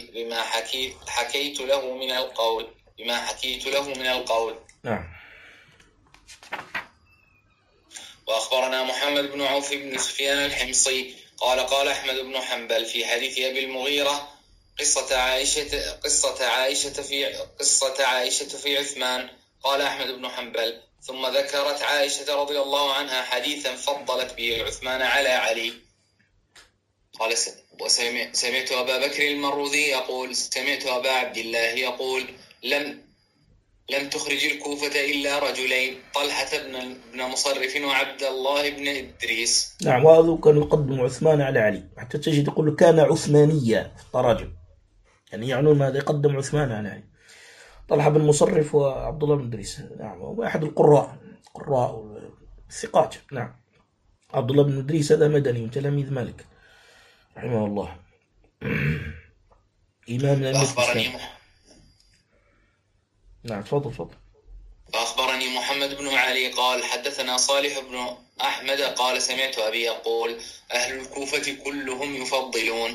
حكيت له من القول. نعم. وأخبرنا محمد بن عوف بن سفيان الحمصي قال أحمد بن حنبل في حديث أبي المغيرة قصة عائشة في عثمان. قال أحمد بن حنبل: ثم ذكرت عائشة رضي الله عنها حديثا فضلت به عثمان على علي. قال: وسمعت أبا بكر المروذي يقول: سمعت أبا عبد الله يقول: لم تخرج الكوفة إلا رجلين، طلحة بن مصرف وعبد الله بن إدريس. نعم، وهذا كان يقدم عثمان على علي، حتى تجد يقول كان عثمانية في التراجم، يعني يعنون ماذا يقدم عثمان على علي. طلحة بن مصرف وعبد الله بن إدريس، نعم، وأحد القراء الثقات. نعم، عبد الله بن إدريس هذا مدني من تلاميذ مالك رحمه الله. إمام من أئمة الإسلام. نعم تفضل. فأخبرني محمد بن علي قال حدثنا صالح بن أحمد قال سمعت أبي يقول أهل الكوفة كلهم يفضلون.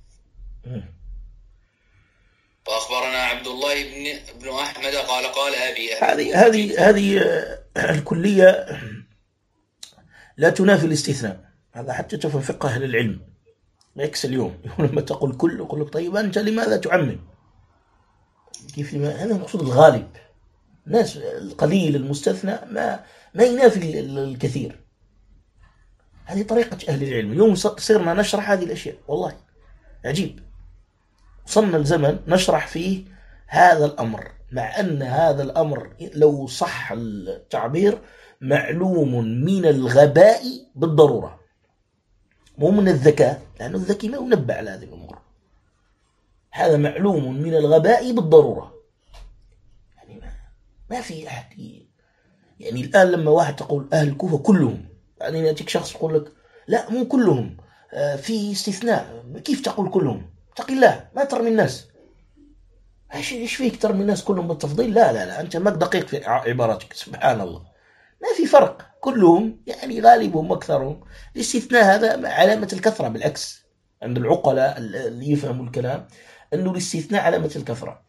وأخبرنا عبد الله بن أحمد قال قال أبي هذه الكلية لا تنافي الاستثناء. هذا حتى تفهم فقه أهل العلم. يكس اليوم لما تقول كل يقول لك طيب أنت لماذا تعمم؟ كيف لما؟ هذا المقصود الغالب. الناس القليل المستثنى ما ينافي الكثير. هذه طريقة أهل العلم. اليوم صرنا نشرح هذه الأشياء والله عجيب. وصلنا الزمن نشرح فيه هذا الأمر، مع أن هذا الأمر لو صح التعبير معلوم من الغباء بالضرورة، مو من الذكاء، لأنه الذكي ما ينبه على هذه الأمور. هذا معلوم من الغباء بالضرورة. يعني ما في أحد. يعني الآن لما واحد تقول أهل الكوفة كلهم، بعدين يأتيك شخص يقول لك لا مو كلهم، في استثناء. كيف تقول كلهم؟ اتق الله، ما ترمي الناس. ايش فيك ترمي الناس كلهم بالتفضيل؟ لا أنت ماك دقيق في عباراتك. سبحان الله، ما في فرق. كلهم يعني غالبهم أكثرهم. الاستثناء هذا علامة الكثرة. بالعكس عند العقلاء اللي يفهموا الكلام أنه الاستثناء علامة الكثرة.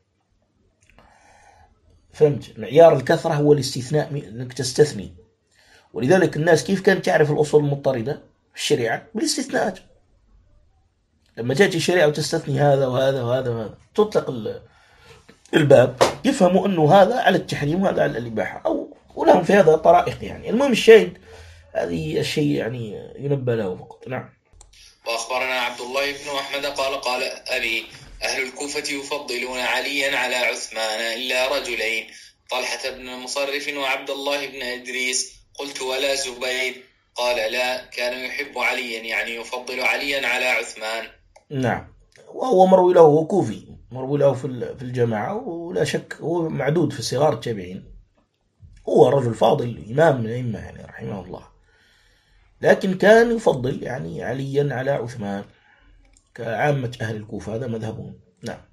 فهمت؟ معيار الكثرة هو الاستثناء، أنك تستثني. ولذلك الناس كيف كانت تعرف الأصول المضطردة في الشريعة؟ بالاستثناءات. لما تأتي الشريعة وتستثني هذا وهذا وهذا وهذا، تطلق الباب، يفهموا أنه هذا على التحريم وهذا على الإباحة، أو ولهم في هذا طرائق. يعني المهم الشاهد هذه الشيء يعني ينبه له فقط. نعم. وأخبرنا عبد الله بن أحمد قال أبي أهل الكوفة يفضلون عليا على عثمان إلا رجلين، طلحة بن مصرف وعبد الله بن إدريس. قلت ولا زبير؟ قال لا، كان يحب عليا، يعني يفضل عليا على عثمان. نعم. وهو مروي له، هو كوفي، مروي له في الجماعة، ولا شك هو معدود في صغار التابعين. هو رجل فاضل، إمام من الأئمة يعني رحمه الله، لكن كان يفضل يعني عليا على عثمان كعامة أهل الكوفة. هذا مذهبهم. نعم.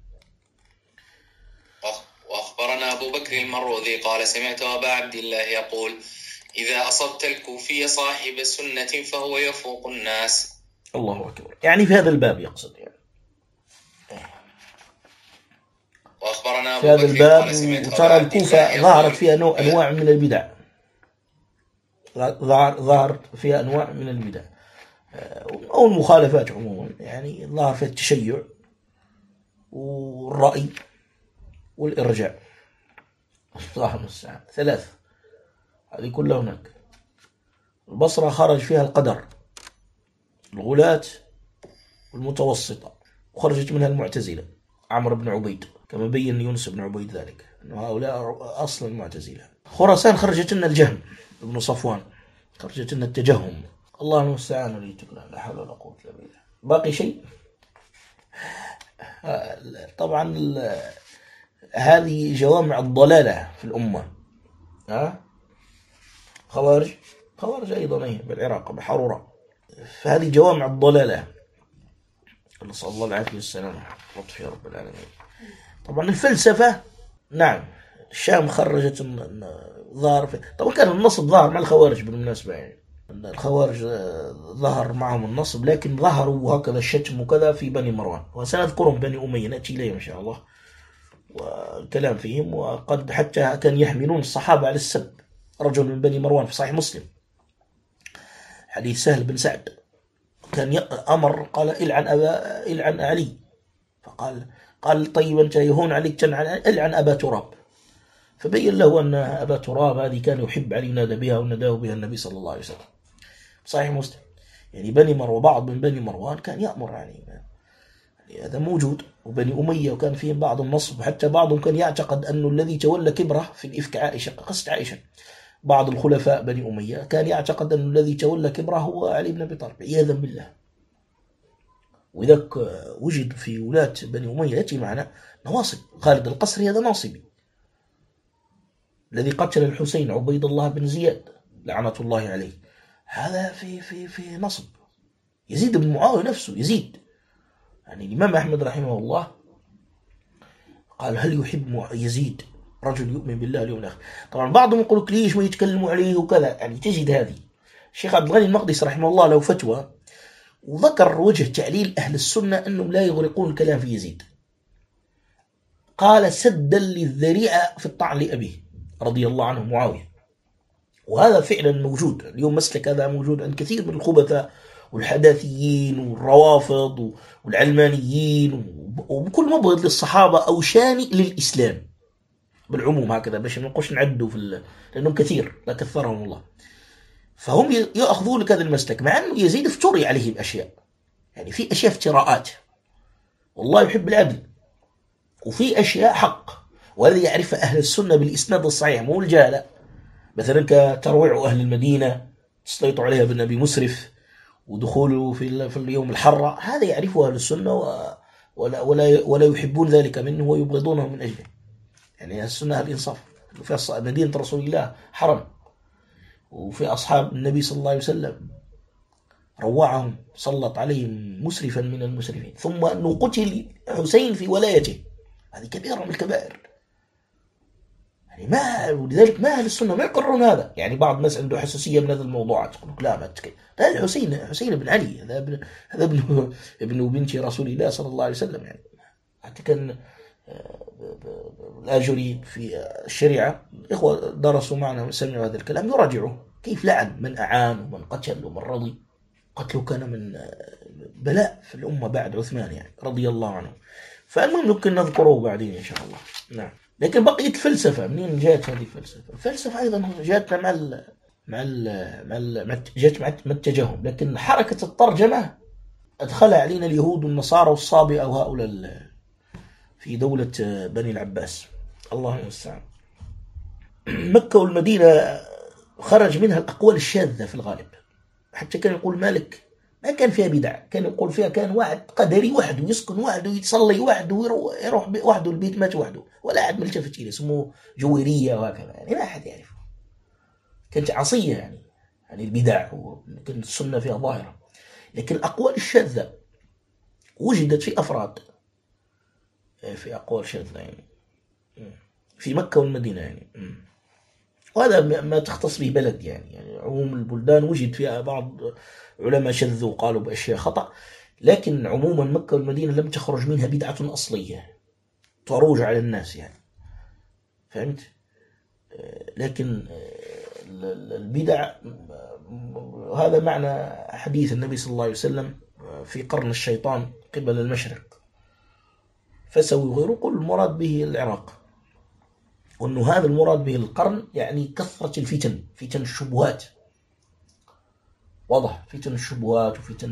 وأخبرنا أبو بكر المروذي قال سمعت أبا عبد الله يقول إذا أصبت الكوفي صاحب سنة فهو يفوق الناس. الله أكبر. يعني في هذا الباب يقصد، يعني وأخبرنا أبو في هذا الباب. وترى الكوفة ظهرت فيها أنواع من البدع. ظهرت فيها أنواع من البدع أو المخالفات عموما. يعني ظهر فيها التشيع والرأي والإرجاع. الله المستعان. 3 هذه كلها هناك. البصرة خرج فيها القدر، الغلاة والمتوسطة، وخرجت منها المعتزلة، عمرو بن عبيد، كما بين يونس بن عبيد ذلك، أنه هؤلاء أصل المعتزلة. خراسان خرجت لنا الجهم ابن صفوان، خرجت لنا التجهم. الله المستعان وليتكلم. لا حول ولا قوة إلا بالله. باقي شيء؟ طبعا هذه جوامع الضلالة في الأمة. خوارج أيضا بالعراق بحرورة. فهذه جوامع الضلالة، نسأل الله العافية والسلامة. لطف يا رب العالمين. طبعا الفلسفة، نعم، الشام خرجت ظهر طبعا كان النصب ظهر مع الخوارج بالمناسبة. يعني الخوارج ظهر معهم النصب، لكن ظهروا هكذا الشتم وكذا في بني مروان، وسنذكرهم بني أمية نأتي إليهم إن شاء الله والكلام فيهم. وقد حتى كان يحملون الصحابة على السب. رجل من بني مروان في صحيح مسلم، حديث سهل بن سعد، كان أمر قال إلعن علي، فقال طيب أنت يهون عليك إلعن أبا تراب. فبين له أن أبا تراب هذه كان يحب علي، نادى بها ونداه بها النبي صلى الله عليه وسلم. صحيح مسلم. يعني بني مروان، بعض من بني مروان كان يأمر يعني هذا موجود. وبني أمية وكان فيهم بعض النصب، حتى بعضهم كان يعتقد أنه الذي تولى كبره في الإفك عائشة، قصة عائشة. بعض الخلفاء بني أمية كان يعتقد أن الذي تولى كبره هو علي بن أبي طالب، عياذا بالله. وذاك وجد في ولاة بني أمية يأتي معنا نواصب. خالد القصري هذا ناصبي، الذي قتل الحسين عبيد الله بن زياد لعنة الله عليه، هذا في نصب. يزيد بن معاوية نفسه، يزيد يعني الإمام أحمد رحمه الله قال هل يحب يزيد رجل يؤمن بالله واليوم الآخر؟ طبعا بعضهم يقول لك ليش ما يتكلموا عليه وكذا، يعني تجد هذه. الشيخ عبد الغني المقدسي رحمه الله له فتوى وذكر وجه تعليل أهل السنة أنهم لا يغرقون الكلام في يزيد. قال سدا للذريعة في الطعن لأبيه رضي الله عنه معاوية، وهذا فعلا موجود اليوم. مسلك هذا موجود عند كثير من الخبثاء والحداثيين والروافض والعلمانيين وبكل مبغض للصحابة أو شانئ للإسلام بالعموم، هكذا باش ما نقولش نعدوا لأنهم كثير لا كثرهم الله. فهم يأخذون لك هذا المسلك، مع أنه يزيد افتري عليه بأشياء، يعني في أشياء افتراءات والله يحب العدل، وفي أشياء حق، وهذا يعرف أهل السنة بالإسناد الصحيح مو الجهلة. مثلا كترويع أهل المدينة، تسليطوا عليها بالنبي مسرف، ودخوله في اليوم الحرة، هذا يعرفه أهل السنة ولا يحبون ذلك منه ويبغضونه من أجله. يعني السنة الإنصاف. في مدينة رسول الله حرم، وفي أصحاب النبي صلى الله عليه وسلم روعهم، سلط عليهم مسرفا من المسرفين، ثم أنه قتل حسين في ولايته، هذه كبيرة من الكبائر. يعني ولذلك ما أهل السنة ما يقررون هذا. يعني بعض الناس عنده حساسية من هذا الموضوعات، يقول لك لا ما تتكلم، لا حسين بن علي، هذا ابن بنت رسول الله صلى الله عليه وسلم. يعني حتى كان الآجري في الشريعة، الإخوة درسوا معنا وسمعوا هذا الكلام، يراجعوا كيف لعن من أعان ومن قتل ومن رضي. قتله كان من بلاء في الأمة بعد عثمان يعني رضي الله عنه. فالمهم ممكن نذكره بعدين إن شاء الله. نعم. لكن بقية الفلسفة منين جاءت هذه الفلسفة؟ الفلسفة أيضا جاءتنا جاءت مع التجهم، لكن حركة الترجمة أدخلها علينا اليهود والنصارى والصابئة وهؤلاء في دولة بني العباس، الله المستعان. مكة والمدينة خرج منها الأقوال الشاذة في الغالب، حتى كان يقول مالك ما كان فيها بدع، كان يقول فيها كان واحد قدري وحده يسكن وحده يتصلي وحده ويروح وحده البيت مات وحده ولا أحد ملتفت إليه، اسمه جويرية وهكذا، يعني ما أحد يعرفه. كانت عصية يعني البدع، وكانت السنة فيها ظاهرة. لكن الأقوال الشاذة وجدت في أفراد، في أقوال شاذة يعني في مكة والمدينة يعني. وهذا ما تختص به بلد، يعني عموم البلدان وجد فيها بعض علماء شذوا وقالوا بأشياء خطأ، لكن عموما مكة والمدينة لم تخرج منها بدعة أصلية تروج على الناس يعني، فهمت؟ لكن البدع هذا معنى حديث النبي صلى الله عليه وسلم في قرن الشيطان قبل المشرق فسوي غيره، كل المراد به العراق، وأنه هذا المراد به القرن يعني كثرة الفتن، فتن الشبهات، واضح، فتن الشبهات وفتن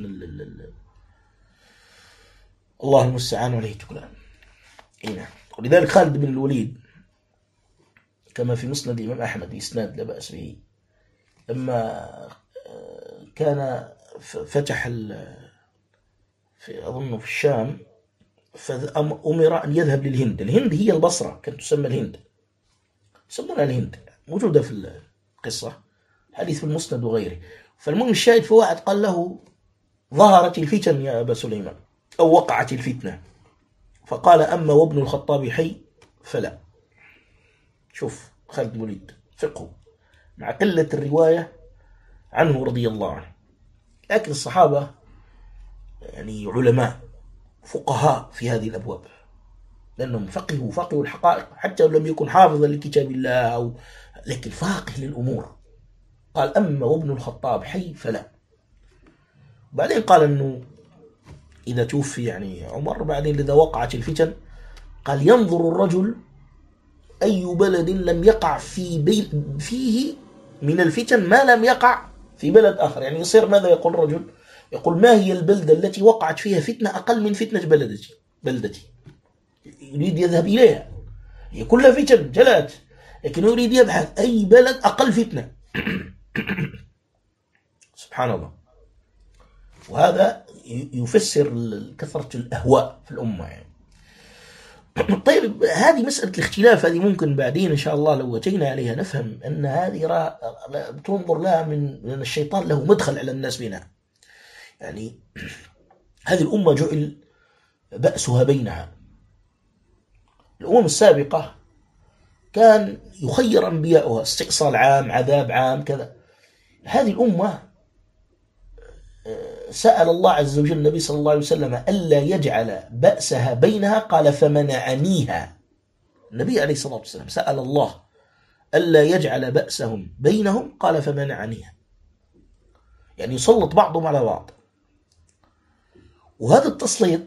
الله المستعان عليه تكلان. نعم. ولذلك خالد بن الوليد كما في مسند الإمام أحمد إسناد لا بأس به، لما كان فتح أظن في الشام، فأمر أن يذهب للهند. الهند هي البصرة، كانت تسمى الهند، يسمونها الهند، موجودة في القصة، حديث في المسند وغيره. فالمهم الشاهد، في واحد قال له ظهرت الفتن يا أبا سليمان، أو وقعت الفتنة، فقال أما وابن الخطاب حي فلا. شوف خالد بن الوليد فقه مع قلة الرواية عنه رضي الله عنه، لكن الصحابة يعني علماء فقهاء في هذه الأبواب، لأنهم فقهوا الحقائق، حتى لو لم يكن حافظا لكتاب الله لكن فاقه للأمور. قال أما وابن الخطاب حي فلا. بعدين قال أنه إذا توفي يعني عمر، بعدين إذا وقعت الفتن قال ينظر الرجل أي بلد لم يقع فيه من الفتن ما لم يقع في بلد آخر. يعني يصير ماذا يقول الرجل؟ يقول ما هي البلدة التي وقعت فيها فتنة أقل من فتنة بلدتي، يريد يذهب إليها، هي كلها فتن جلات، لكن يريد يبحث أي بلد أقل فتنة. سبحان الله. وهذا يفسر كثرة الأهواء في الأمة يعني. طيب هذه مسألة الاختلاف، هذه ممكن بعدين إن شاء الله لو أتينا عليها نفهم أن هذه تنظر لها من الشيطان له مدخل على الناس منها. يعني هذه الأمة جعل بأسها بينها، الأمم السابقة كان يخير أنبياؤها استئصال عام، عذاب عام، كذا. هذه الأمة سأل الله عز وجل النبي صلى الله عليه وسلم ألا يجعل بأسها بينها، قال فمنعنيها. النبي عليه الصلاة والسلام سأل الله ألا يجعل بأسهم بينهم، قال فمنعنيها، يعني يسلط بعضهم على بعض. وهذا التسليط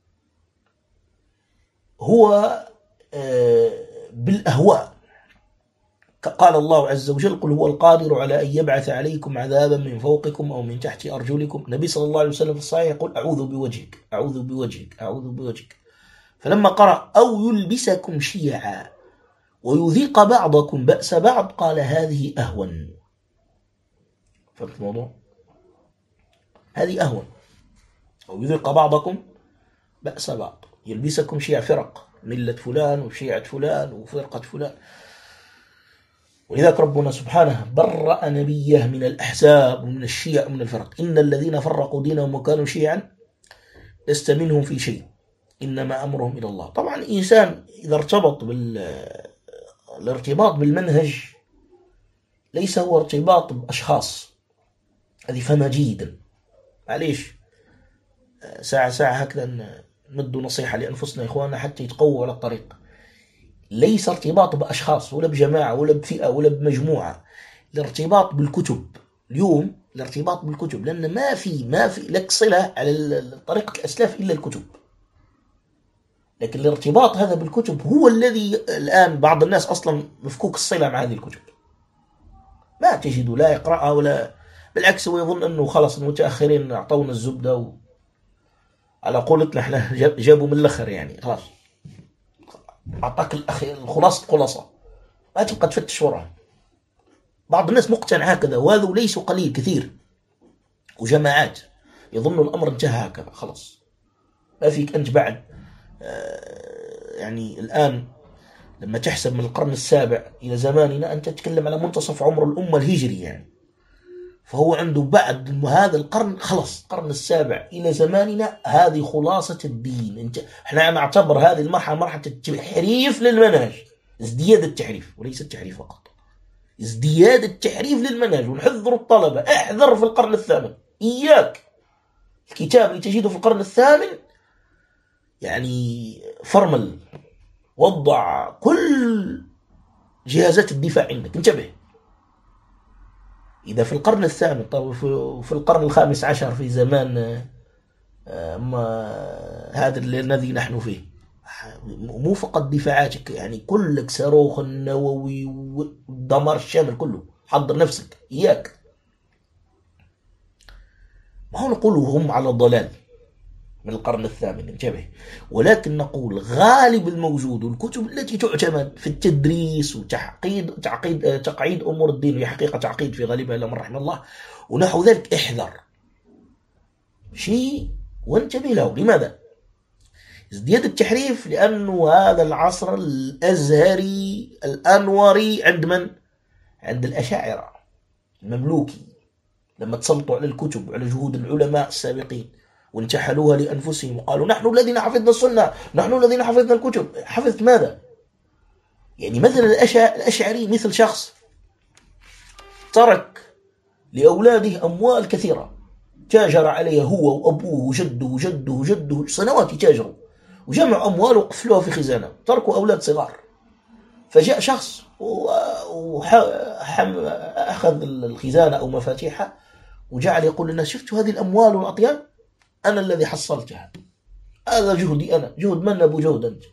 هو بالأهواء. قال الله عز وجل قل هو القادر على أن يبعث عليكم عذابا من فوقكم أو من تحت أرجلكم. النبي صلى الله عليه وسلم في الصحيح يقول أعوذ بوجهك أعوذ بوجهك أعوذ بوجهك. فلما قرأ أو يلبسكم شيعا ويذيق بعضكم بأس بعض قال هذه أهون. فهمت الموضوع؟ هذه أهون. أو يذيق بعضكم بأس بعض، يلبسكم شيع، فرق، ملة فلان وشيعة فلان وفرقة فلان. ولذلك ربنا سبحانه برأ نبيه من الأحزاب ومن الشيع ومن الفرق. إن الذين فرقوا دينهم وكانوا شيعا لست منهم في شيء إنما أمرهم إلى الله. طبعا الإنسان إذا ارتبط الارتباط بالمنهج ليس هو ارتباط بأشخاص، هذه فهمها جيدا. معليش ساعة هكذا ندوا نصيحة لأنفسنا إخواننا حتى يتقووا على الطريق. ليس ارتباط بأشخاص ولا بجماعة ولا بفئة ولا بمجموعة، الارتباط بالكتب. اليوم الارتباط بالكتب، لأن ما في لك صلة على طريقة الأسلاف إلا الكتب. لكن الارتباط هذا بالكتب هو الذي الآن بعض الناس أصلا مفكوك الصلة مع هذه الكتب، ما تجد لا يقرأها ولا، بالعكس هو يظن أنه خلاص المتأخرين أعطونا الزبدة على قولتنا احنا جابوا من الأخر، يعني خلاص أعطاك الخلاصة ما تبقى تفتش وراها. بعض الناس مقتنع هكذا، وهذا ليس قليل، كثير وجماعات يظن الأمر انتهى هكذا خلاص. ما فيك أنت بعد يعني الآن لما تحسب من القرن السابع إلى زماننا أنت تتكلم على منتصف عمر الأمة الهجري يعني. فهو عنده بعد هذا القرن خلص، القرن السابع إلى زماننا هذه خلاصة الدين. احنا نعتبر هذه المرحلة مرحلة التحريف للمنهج، ازدياد التحريف وليس التحريف فقط، ازدياد التحريف للمنهج. ونحذر الطلبة، احذر في القرن الثامن، إياك الكتاب اللي تجده في القرن الثامن يعني فرمل، وضع كل جهازات الدفاع عندك، انتبه. إذا في القرن الثامن، طب في القرن الخامس عشر في زمان هذا الذي نحن فيه، مو فقط دفاعاتك، يعني كلك صاروخ النووي والدمار الشامل كله، حضر نفسك إياك. ما هو نقول هم على الضلال من القرن الثامن، انتبه. ولكن نقول غالب الموجود والكتب التي تعتمد في التدريس تقعيد أمور الدين، وهي حقيقة تعقيد في غالبها إلا من رحم الله، ونحو ذلك احذر شيء وانتبه له. لماذا؟ ازدياد التحريف لأنه هذا العصر الأزهري الأنوري عند من؟ عند الأشاعرة المملوكي، لما تسلطوا على الكتب وعلى جهود العلماء السابقين وانتحلوها لأنفسهم وقالوا نحن الذين حفظنا السنة، نحن الذين حفظنا الكتب. حفظت ماذا؟ يعني مثلا الأشعري مثل شخص ترك لأولاده أموال كثيرة، تاجر عليها هو وأبوه وجده سنوات يتاجروا، وجمعوا أموال وقفلوها في خزانة، تركوا أولاد صغار. فجاء شخص أخذ الخزانة أو مفاتيحها وجعل يقول للناس شفتوا هذه الأموال والأطيان، أنا الذي حصلتها، هذا جهدي أنا. جهد من أبو جهد أنت؟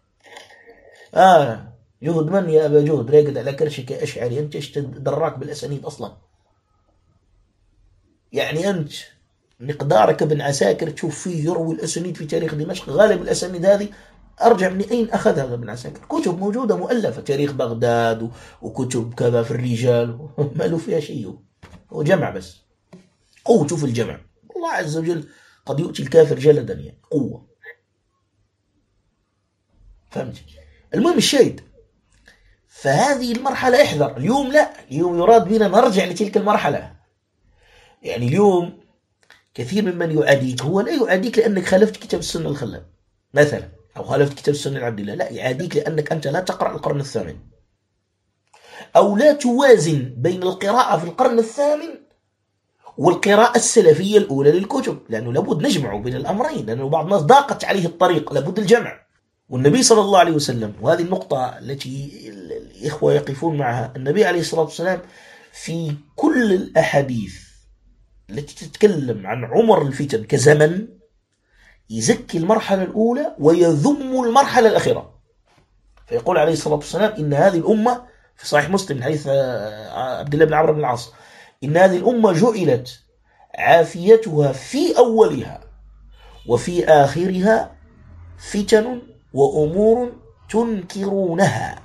جهد من يا أبا جهد؟ راقد على كرشك يا أشعري، أنت إيش تدراك بالأسانيد أصلا؟ يعني أنت مقدارك ابن عساكر تشوف فيه يروي الأسانيد في تاريخ دمشق، غالب الأسانيد هذه أرجع من أين أخذ هذا ابن عساكر؟ كتب موجودة مؤلفة، تاريخ بغداد وكتب كذا في الرجال ما له فيها شيء، هو جمع بس، قوته في الجمع. الله عز وجل قد يؤتي الكافر جلدا، يعني قوة. فهمت؟ المهم الشاهد، فهذه المرحلة احذر. اليوم لا، اليوم يراد بنا نرجع لتلك المرحلة. يعني اليوم كثير ممن يعاديك هو لا يعاديك لأنك خالفت كتاب السنة الخلاب مثلا، أو خالفت كتاب السنة العبد الله، لا، يعاديك لأنك أنت لا تقرأ القرن الثامن، أو لا توازن بين القراءة في القرن الثامن والقراءة السلفية الأولى للكتب، لأنه لابد نجمع بين الأمرين، لأنه بعض الناس ضاقت عليه الطريق، لابد الجمع. والنبي صلى الله عليه وسلم، وهذه النقطة التي الإخوة يقفون معها، النبي عليه الصلاة والسلام في كل الأحاديث التي تتكلم عن عمر الفتن كزمن يزكي المرحلة الأولى ويذم المرحلة الأخيرة. فيقول عليه الصلاة والسلام إن هذه الأمة، في صحيح مسلم من حديث عبد الله بن عمرو بن العاص، إن هذه الأمة جعلت عافيتها في أولها وفي آخرها فتن وأمور تنكرونها،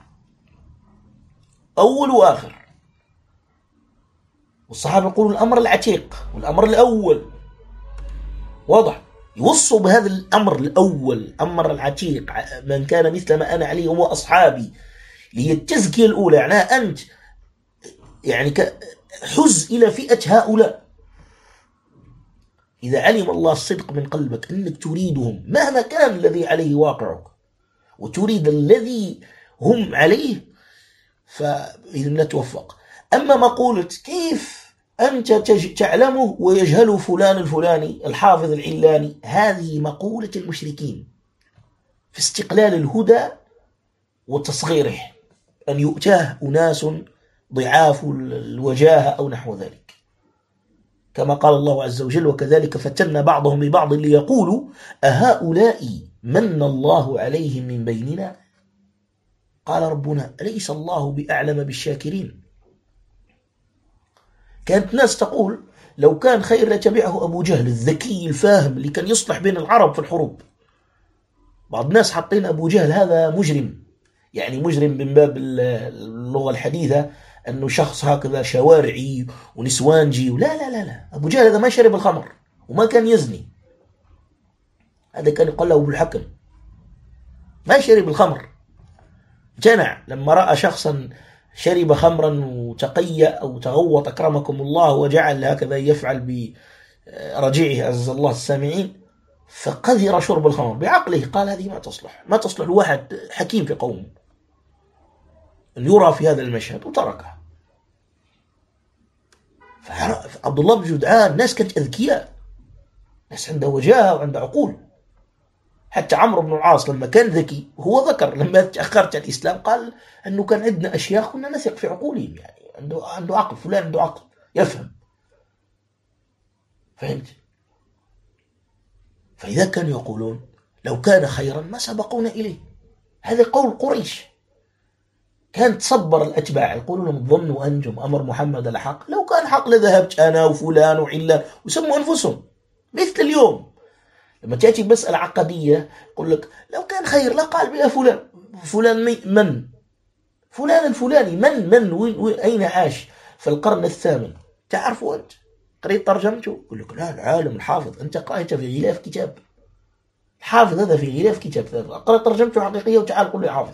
أول وآخر. والصحابة يقولون الأمر العتيق والأمر الأول، واضح، يوصوا بهذا الأمر الأول، أمر العتيق، من كان مثل ما أنا عليه هو أصحابي، لهي التزكية الأولى. يعني أنت يعني حز إلى فئة هؤلاء. إذا علم الله الصدق من قلبك أنك تريدهم مهما كان الذي عليه واقعك، وتريد الذي هم عليه، فإذن لا توفق. أما مقولة كيف أنت تعلمه ويجهله فلان الفلاني الحافظ العلاني، هذه مقولة المشركين في استقلال الهدى وتصغيره، أن يؤتاه أناس ضعاف الوجاهة أو نحو ذلك، كما قال الله عز وجل: وكذلك فتنا بعضهم ببعض ليقولوا أهؤلاء من الله عليهم من بيننا، قال ربنا أليس الله بأعلم بالشاكرين. كانت ناس تقول لو كان خير لتبعه أبو جهل الذكي الفاهم اللي كان يصلح بين العرب في الحروب. بعض الناس حاطين أبو جهل هذا مجرم، يعني مجرم من باب اللغة الحديثة، أنه شخص هكذا شوارعي ونسوانجي. لا لا لا لا، أبو جهل هذا ما شرب الخمر وما كان يزني، هذا كان يقال له أبو الحكم، ما شرب الخمر. جنع لما رأى شخصا شرب خمرا وتقيأ أو تغوط أكرمكم الله وجعل هكذا يفعل برجيعه عز الله السامعين، فقذر شرب الخمر بعقله، قال هذه ما تصلح لواحد حكيم في قومه أن يرى في هذا المشهد، وتركها. فعبد الله بن جدعان ناس كانت أذكياء، ناس عنده وجاهة وعنده عقول. حتى عمرو بن العاص لما كان ذكي هو ذكر لما تأخرت عن الإسلام، قال أنه كان عندنا أشياخ كنا نثق في عقولهم، يعني عنده عقل، فلان عنده عقل يفهم. فهمت؟ فإذا كانوا يقولون لو كان خيرا ما سبقونا إليه، هذا قول قريش، كانت تصبر الأتباع يقولون الظن أنجم أمر محمد الحق، لو كان حق لذهبت أنا وفلان وعلان، وسموا أنفسهم. مثل اليوم لما تأتي مسألة عقدية يقول لك لو كان خير لا قال بها فلان من فلان الفلاني من أين عاش في القرن الثامن، تعرفوا أنت قريت ترجمته؟ يقول لك لا، العالم الحافظ، أنت قرأت في غلاف كتاب، الحافظ هذا في غلاف كتاب، قرأت ترجمته حقيقية وتعال قل لي حافظ.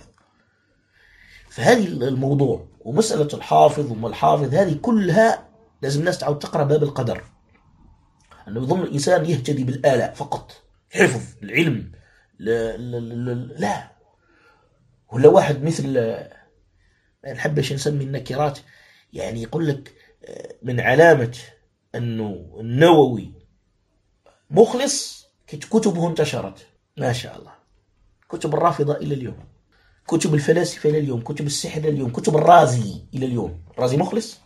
فهذه الموضوع ومسألة الحافظ وما الحافظ هذه كلها لازم الناس تعود تقرأ باب القدر، أنه يظن الإنسان يهتدي بالآلاء فقط، حفظ العلم، لا. ولا واحد مثل ما نحبش نسمي النكرات، يعني يقول لك من علامة أنه النووي مخلص كتبه انتشرت، ما شاء الله، كتب الرافضة إلى اليوم، كتب الفلاسفة إلى اليوم، كتب السحر إلى اليوم، كتب الرازي إلى اليوم. الرازي مخلص،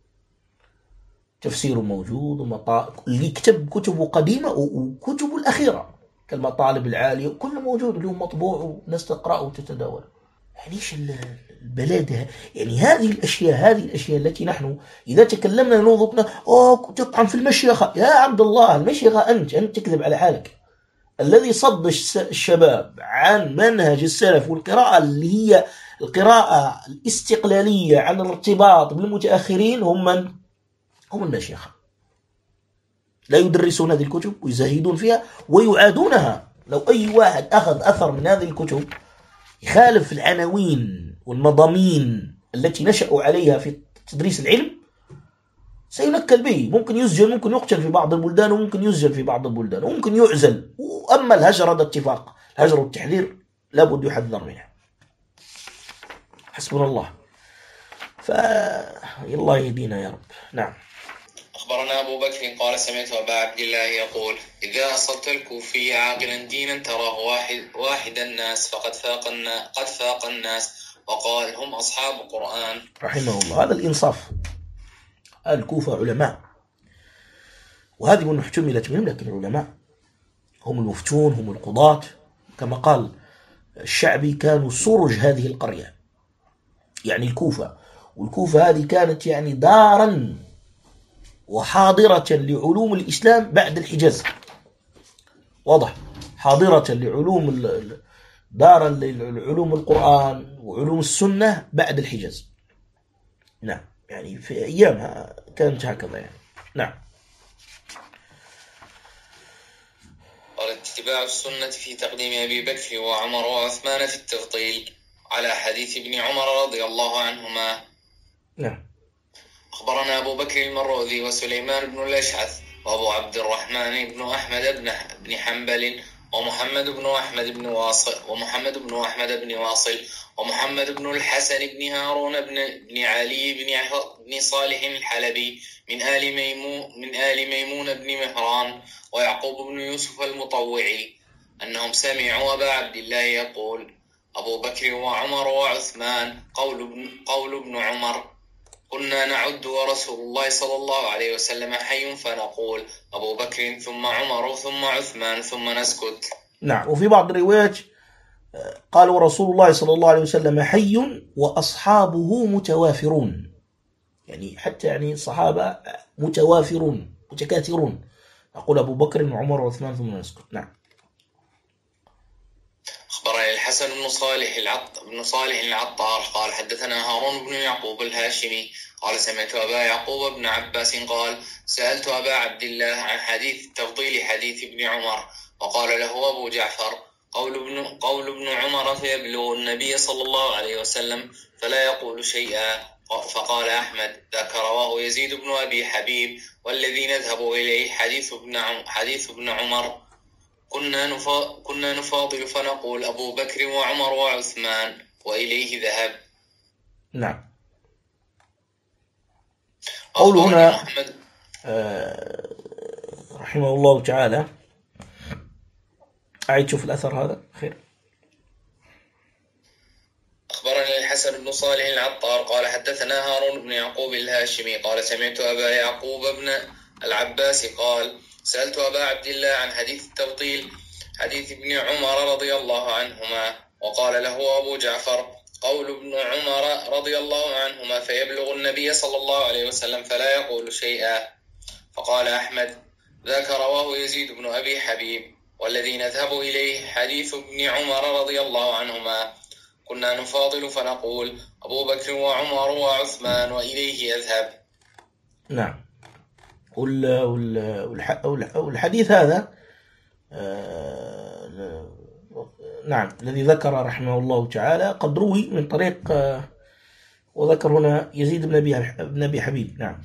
تفسيره موجود، اللي يكتب كتبه قديمة وكتبه الأخيرة كالمطالب العالية كله موجود اليوم مطبوع والناس تقرأه وتتداول. يعني إيش البلاد؟ يعني هذه الأشياء التي نحن إذا تكلمنا نوضبنا تطعن في المشيخة. يا عبد الله، المشيخة أنت تكذب على حالك. الذي صد الشباب عن منهج السلف والقراءة اللي هي القراءة الاستقلالية عن الارتباط بالمتأخرين هم من؟ هم المشيخة. لا يدرسون هذه الكتب ويزهدون فيها ويعادونها. لو أي واحد أخذ أثر من هذه الكتب يخالف العناوين والمضامين التي نشأوا عليها في تدريس العلم سينكل به، ممكن يسجن، ممكن يقتل في بعض البلدان، وممكن يسجن في بعض البلدان، وممكن يعزل. وأما الهجر هذا اتفاق، الهجر والتحذير لابد يحذر منها. حسبنا الله. الله يهدينا يا رب. نعم. أخبرنا أبو بكر قال سمعت أبا عبد الله يقول إذا أصبت الكوفي عاقلا دينا تراه واحد الناس فقد فاق الناس وقال هم أصحاب القرآن. رحمه الله. هذا الإنصاف. الكوفة علماء، وهذه من احتملت بهم، لكن العلماء هم المفتون، هم القضاة. كما قال الشعبي كانوا سرج هذه القرية، يعني الكوفة. والكوفة هذه كانت يعني دارا وحاضرة لعلوم الإسلام بعد الحجاز. واضح؟ حاضرة لعلوم دارا لعلوم القرآن وعلوم السنة بعد الحجاز. نعم، يعني في أيامها كانت هكذا يعني. نعم. قال اتباع السنة في تقديم أبي بكر وعمر وعثمان في التفضيل على حديث ابن عمر رضي الله عنهما. نعم. أخبرنا أبو بكر المروذي وسليمان بن الأشعث وأبو عبد الرحمن بن أحمد بن حنبل ومحمد بن أحمد بن واصل ومحمد بن الحسن بن هارون بن علي بن صالح الحلبي من آل ميمون بن مهران ويعقوب بن يوسف المطوعي أنهم سمعوا أبا عبد الله يقول أبو بكر وعمر وعثمان قول ابن عمر كنا نعد ورسول الله صلى الله عليه وسلم حي فنقول أبو بكر ثم عمر ثم عثمان ثم نسكت. نعم. وفي بعض الروايات قال ورسول الله صلى الله عليه وسلم حي وأصحابه متوافرون، يعني حتى يعني الصحابة متوافرون متكاثرون. أقول أبو بكر وعمر وعثمان ثم نسكت. نعم. أخبرني الحسن بن صالح العطار قال حدثنا هارون بن يعقوب الهاشمي قال سمعت أبا يعقوب بن عباس قال سألت أبا عبد الله عن تفضيل حديث ابن عمر وقال له أبو جعفر قول ابن عمر فيبلغ النبي صلى الله عليه وسلم فلا يقول شيئا. فقال أحمد ذاك رواه يزيد بن أبي حبيب والذي نذهب إليه حديث ابن عمر كنا نفاضل فنقول أبو بكر وعمر وعثمان وإليه ذهب. نعم. قوله هنا رحمه الله تعالى. أعيد شوف الأثر هذا خير. أخبرني الحسن بن صالح العطار قال حدثنا هارون بن يعقوب الهاشمي قال سمعت أبا يعقوب بن العباس قال سألت أبا عبد الله عن حديث التفضيل حديث ابن عمر رضي الله عنهما وقال له أبو جعفر قول ابن عمر رضي الله عنهما فيبلغ النبي صلى الله عليه وسلم فلا يقول شيئا. فقال أحمد ذاك رواه يزيد بن أبي حبيب والذي نذهب إليه حديث ابن عمر رضي الله عنهما كنا نفاضل فنقول أبو بكر وعمر وعثمان وإليه يذهب. نعم. والحديث هذا نعم الذي ذكر رحمه الله تعالى قد روي من طريق وذكر هنا يزيد بن أبي حبيب. نعم.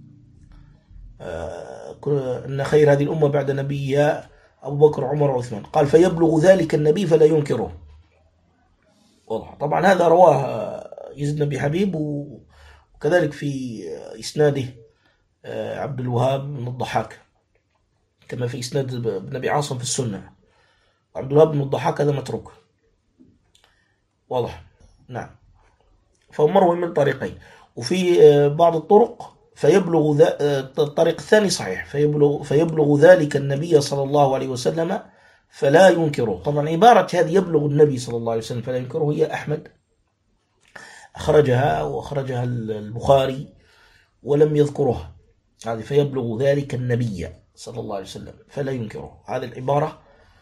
أن خير هذه الأمة بعد نبيها أبو بكر وعمر وعثمان قال فيبلغ ذلك النبي فلا ينكره. واضح. طبعا هذا رواه يزيد بن أبي حبيب وكذلك في إسناده عبد الوهاب بن الضحاك كما في إسناد ابن أبي عاصم في السنة. عبد الوهاب بن الضحاك هذا متروك. واضح. نعم. فمروي من طريقين. وفي بعض الطرق فيبلغ الطريق الثاني صحيح فيبلغ ذلك النبي صلى الله عليه وسلم فلا ينكره. طبعا عبارة هذه يبلغ النبي صلى الله عليه وسلم فلا ينكره هي أحمد وأخرجها البخاري ولم يذكرها. هذه فيبلغ ذلك النبي صلى الله عليه وسلم فلا ينكره. هذه العبارة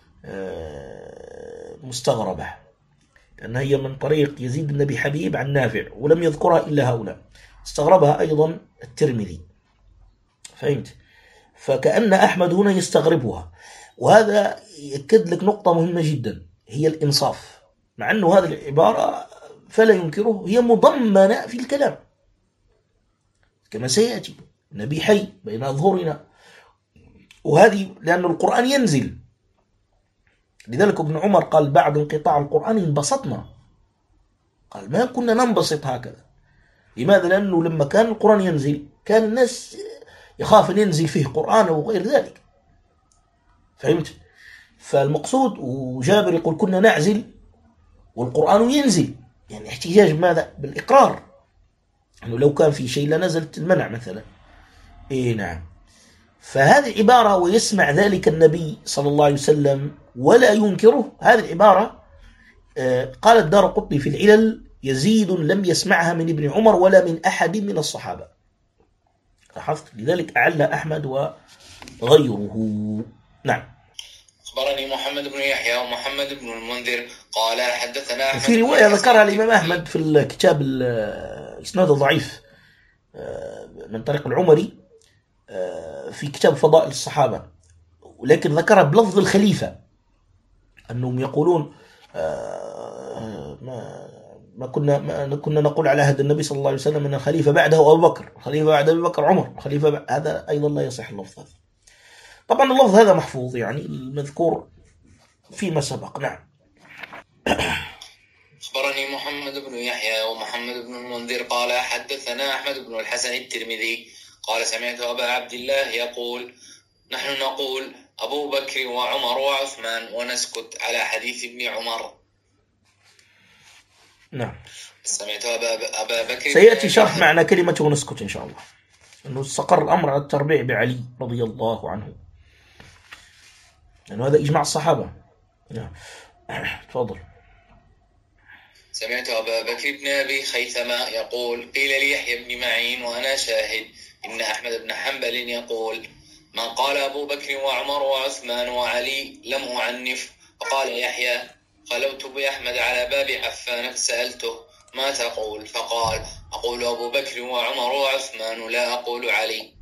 مستغربة لأنها هي من طريق يزيد بن أبي حبيب عن نافع ولم يذكرها إلا هؤلاء. استغربها أيضا الترمذي. فهمت؟ فكأن أحمد هنا يستغربها. وهذا يأكد لك نقطة مهمة جدا هي الإنصاف. مع أنه هذه العبارة فلا ينكره هي مضمنة في الكلام كما سيأتي النبي حي بين أظهرنا. وهذه لأن القرآن ينزل لذلك ابن عمر قال بعد انقطاع القرآن انبسطنا، قال ما كنا ننبسط هكذا. لماذا؟ لأنه لما كان القرآن ينزل كان الناس يخاف أن ينزل فيه قرآن وغير ذلك، فهمت؟ فالمقصود، وجابر يقول كنا نعزل والقرآن ينزل، يعني احتجاج ماذا؟ بالإقرار، أنه لو كان في شيء لنزلت المنع مثلا. إيه نعم. فهذه العبارة ويسمع ذلك النبي صلى الله عليه وسلم ولا ينكره، هذه العبارة قال الدارقطني في العلل يزيد لم يسمعها من ابن عمر ولا من أحد من الصحابة. لاحظت؟ لذلك أعلى أحمد وغيره. نعم. أخبرني محمد بن يحيى ومحمد بن المنذر قال حدثنا أحمد. في رواية ذكرها الإمام أحمد في الكتاب الإسناد ضعيف من طريق العمري في كتاب فضائل الصحابة، ولكن ذكرها بلفظ الخليفة، أنهم يقولون ما كنا نقول على عهد النبي صلى الله عليه وسلم أن الخليفة بعده أبو بكر، الخليفة بعد أبي بكر عمر، الخليفة هذا أيضا لا يصح اللفظ هذا. طبعا اللفظ هذا محفوظ، يعني المذكور فيما سبق. نعم. أخبرني محمد بن يحيى ومحمد بن المنذر قال حدثنا أحمد بن الحسن الترمذي قال سمعت أبا عبد الله يقول نحن نقول أبو بكر وعمر وعثمان ونسكت على حديث ابن عمر. نعم. سمعت أبا بكر. سيأتي شرح معنى كلمة ونسكت إن شاء الله، أنه استقر الأمر على التربيع بعلي رضي الله عنه، لأنه هذا إجماع الصحابة. نعم. تفضل. سمعت أبا بكر بن أبي خيثمة يقول قيل لي يحيى بن معين وأنا شاهد إن أحمد بن حنبل يقول من قال أبو بكر وعمر وعثمان وعلي لم أعنف. فقال يحيى خلوت بأحمد على باب عفان فسألته ما تقول؟ فقال أقول أبو بكر وعمر وعثمان لا أقول علي.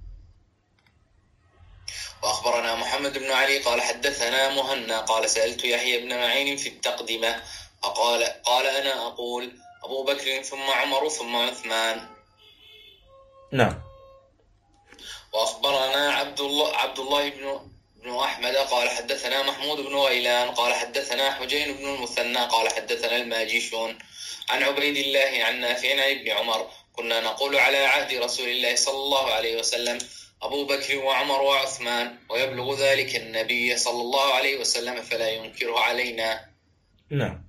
وأخبرنا محمد بن علي قال حدثنا مهنا قال سألت يحيى بن معين في التقدمة قال أنا أقول أبو بكر ثم عمر ثم عثمان. نعم. وأخبرنا عبد الله بن أحمد قال حدثنا محمود بن غيلان قال حدثنا حجين بن المثنى قال حدثنا الماجشون عن عبيد الله عن نافع عن ابن عمر كنا نقول على عهد رسول الله صلى الله عليه وسلم أبو بكر وعمر وعثمان ويبلغ ذلك النبي صلى الله عليه وسلم فلا ينكره علينا. نعم،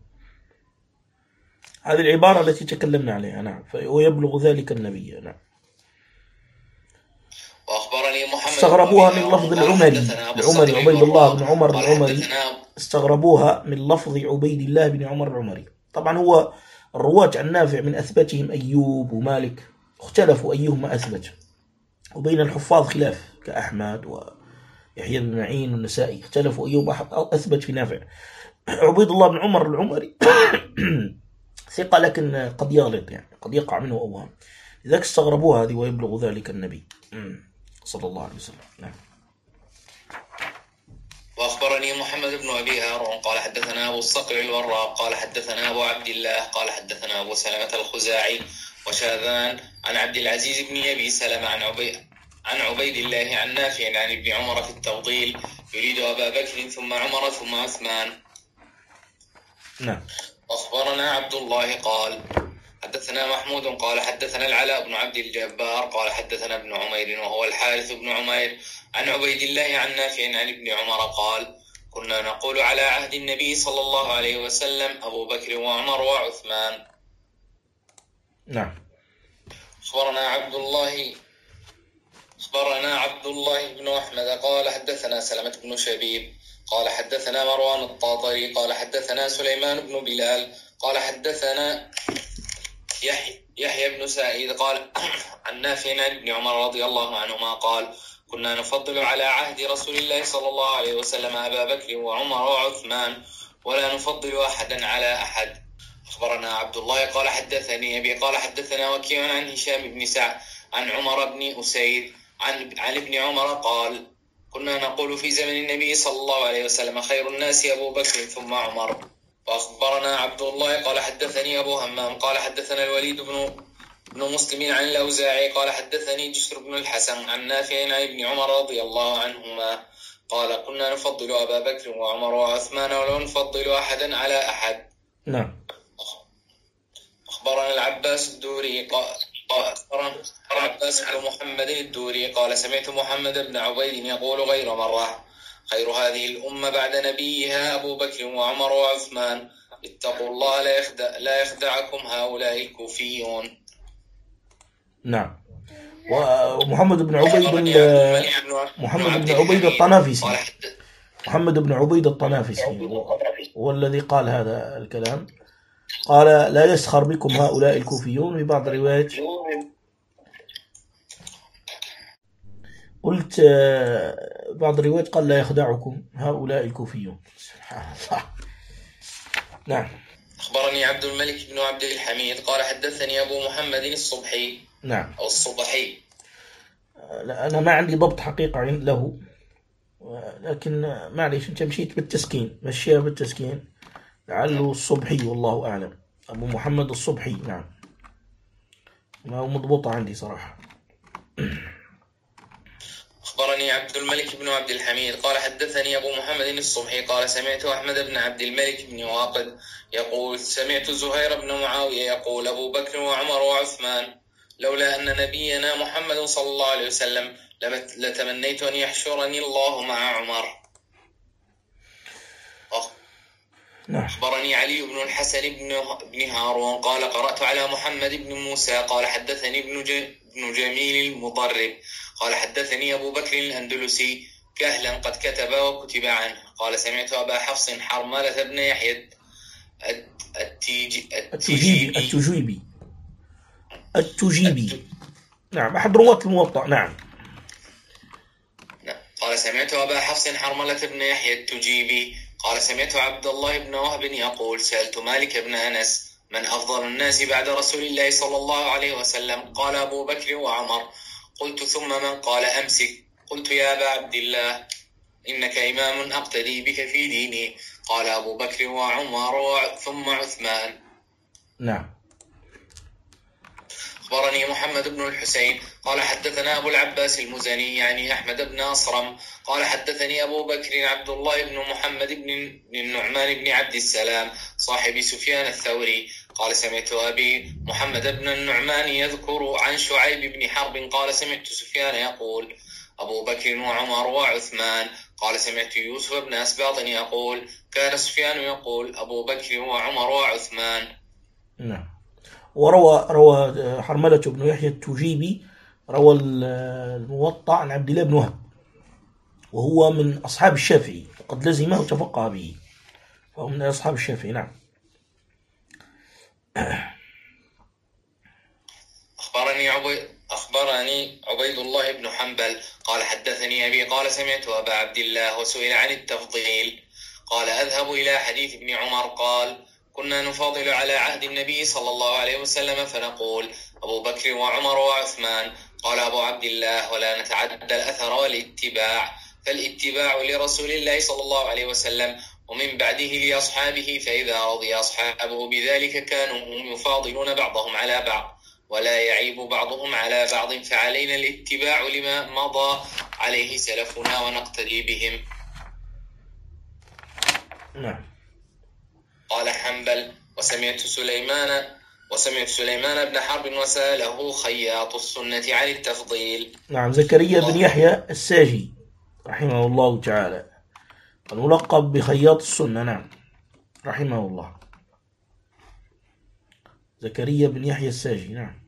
هذه العبارة التي تكلمنا عليها. نعم. ويبلغ ذلك النبي. نعم. وأخبرني محمد استغربوها من لفظ العمري عبيد الله بن عمر العمري، استغربوها من لفظ عبيد الله بن عمر العمري. طبعا هو الرواة عن نافع من أثبتهم أيوب ومالك، اختلفوا أيهما أثبت، وبين الحفاظ خلاف كأحمد ويحيى بن معين والنسائي، اختلفوا أيوب أثبت في نافع. عبيد الله بن عمر العمري ثقة لكن قد يغلط، يعني قد يقع منه أوهام، لذلك استغربوها هذه ويبلغ ذلك النبي صلى الله عليه وسلم. نعم. وأخبرني محمد بن أبي هارون قال حدثنا أبو الصقر الوراق قال حدثنا أبو عبد الله قال حدثنا أبو سلمة الخزاعي وشاذان عن عبد العزيز بن أبي سلمة عن عبيد الله عن نافع عن ابن عمر في التفضيل يريد أبا بكر ثم عمر ثم عثمان. نعم. أخبرنا عبد الله قال حدثنا محمود قال حدثنا العلاء بن عبد الجبار قال حدثنا ابن عمير وهو الحارث بن عمير عن عبيد الله عن نافع عن ابن عمر قال كنا نقول على عهد النبي صلى الله عليه وسلم أبو بكر وعمر وعثمان. نعم. أخبرنا عبد الله بن أحمد قال حدثنا سلمة بن شبيب قال حدثنا مروان الطاطري قال حدثنا سليمان بن بلال قال حدثنا يحيى بن سعيد قال عن نافع عن ابن عمر رضي الله عنهما قال كنا نفضل على عهد رسول الله صلى الله عليه وسلم أبا بكر وعمر وعثمان ولا نفضل أحدا على أحد. أخبرنا عبد الله قال حدثني أبي قال حدثنا وكيع عن هشام بن سعد عن عمر بن أسيد عن ابن عمر قال كنا نقول في زمن النبي صلى الله عليه وسلم خير الناس أبو بكر ثم عمر. وأخبرنا عبد الله قال حدثني أبو همام قال حدثنا الوليد بن مسلم عن الأوزاعي قال حدثني جسر بن الحسن عن نافع عن ابن عمر رضي الله عنهما قال كنا نفضل أبا بكر وعمر وعثمان ولا نفضل أحدا على أحد. نعم. أخبرنا العباس الدوري أخبرنا العباس بن محمد الدوري قال سمعت محمد بن عبيد يقول غير مرة: خير هذه الأمة بعد نبيها أبو بكر وعمر وعثمان، اتقوا الله لا يخدعكم هؤلاء الكوفيون. نعم. ومحمد بن عبيد الطنافسي، محمد بن عبيد الطنافسي هو الذي قال هذا الكلام، قال لا يسخر بكم هؤلاء الكوفيون. في بعض الروايات قلت بعض الروايات قال لا يخدعكم هؤلاء الكوفيون. سبحان الله. نعم. أخبرني عبد الملك بن عبد الحميد قال حدثني أبو محمد الصبحي. نعم. أو الصبحي. أنا ما عندي ضبط حقيقة له، لكن معليش أنت مشيت بالتسكين، مشيها بالتسكين، لعله الصبحي والله أعلم. أبو محمد الصبحي. نعم. ما هو مضبوطة عندي صراحة. أخبرني عبد الملك بن عبد الحميد قال حدثني أبو محمد الصبحي قال سمعت أحمد بن عبد الملك بن واقد يقول سمعت زهير بن معاوية يقول أبو بكر وعمر وعثمان، لولا أن نبينا محمد صلى الله عليه وسلم لتمنيت أن يحشرني الله مع عمر. أخبرني علي بن الحسن بن هارون قال قرأت على محمد بن موسى قال حدثني ابن جميل المضرب قال حدثني أبو بكر الأندلسي كهلا قد كتب وكتب عنه قال سمعت أبا حفص حرملة بن يحيى التجيبي. نعم، أحد رواة الموطأ. نعم. قال سمعت أبا حفص حرملة بن يحيى التجيبي قال سمعت عبد الله بن وهب يقول سألت مالك بن أنس من أفضل الناس بعد رسول الله صلى الله عليه وسلم؟ قال أبو بكر وعمر. قلت ثم من؟ قال أمسك. قلت يا أبا عبد الله إنك إمام أقتدي بك في ديني. قال أبو بكر وعمر ثم عثمان. نعم. أخبرني محمد بن الحسين قال حدثنا أبو العباس المزني يعني أحمد بن أصرم قال حدثني أبو بكر عبد الله بن محمد بن النعمان بن عبد السلام صاحب سفيان الثوري قال سمعت أبي محمد بن النعمان يذكر عن شعيب بن حرب قال سمعت سفيان يقول أبو بكر وعمر وعثمان. قال سمعت يوسف بن أسباط يقول كان سفيان يقول أبو بكر وعمر وعثمان. نعم. وروى حرملة بن يحيى التجيبي روى الموطأ عن عبد الله بن وهب، وهو من أصحاب الشافعي وقد لزمه وتفقه به، فهو من أصحاب الشافعي. نعم. أخبرني عبيد الله بن حنبل قال حدثني أبي قال سمعت أبا عبد الله وسئل عن التفضيل قال أذهب إلى حديث ابن عمر قال كنا نفاضل على عهد النبي صلى الله عليه وسلم فنقول أبو بكر وعمر وعثمان. قال أبو عبد الله ولا نتعدى الأثر والاتباع، فالاتباع لرسول الله صلى الله عليه وسلم ومن بعده لأصحابه، فإذا رضي أصحابه بذلك كانوا هم يفاضلون بعضهم على بعض ولا يعيب بعضهم على بعض، فعلينا الاتباع لما مضى عليه سلفنا ونقتدي بهم. نعم. قال حنبل وسمعت سليمان بن حرب وسأله خياط السنة عن التفضيل. نعم. زكريا بن يحيى الساجي رحمه الله تعالى الملقب بخياط السنة. نعم، رحمه الله. زكريا بن يحيى الساجي. نعم.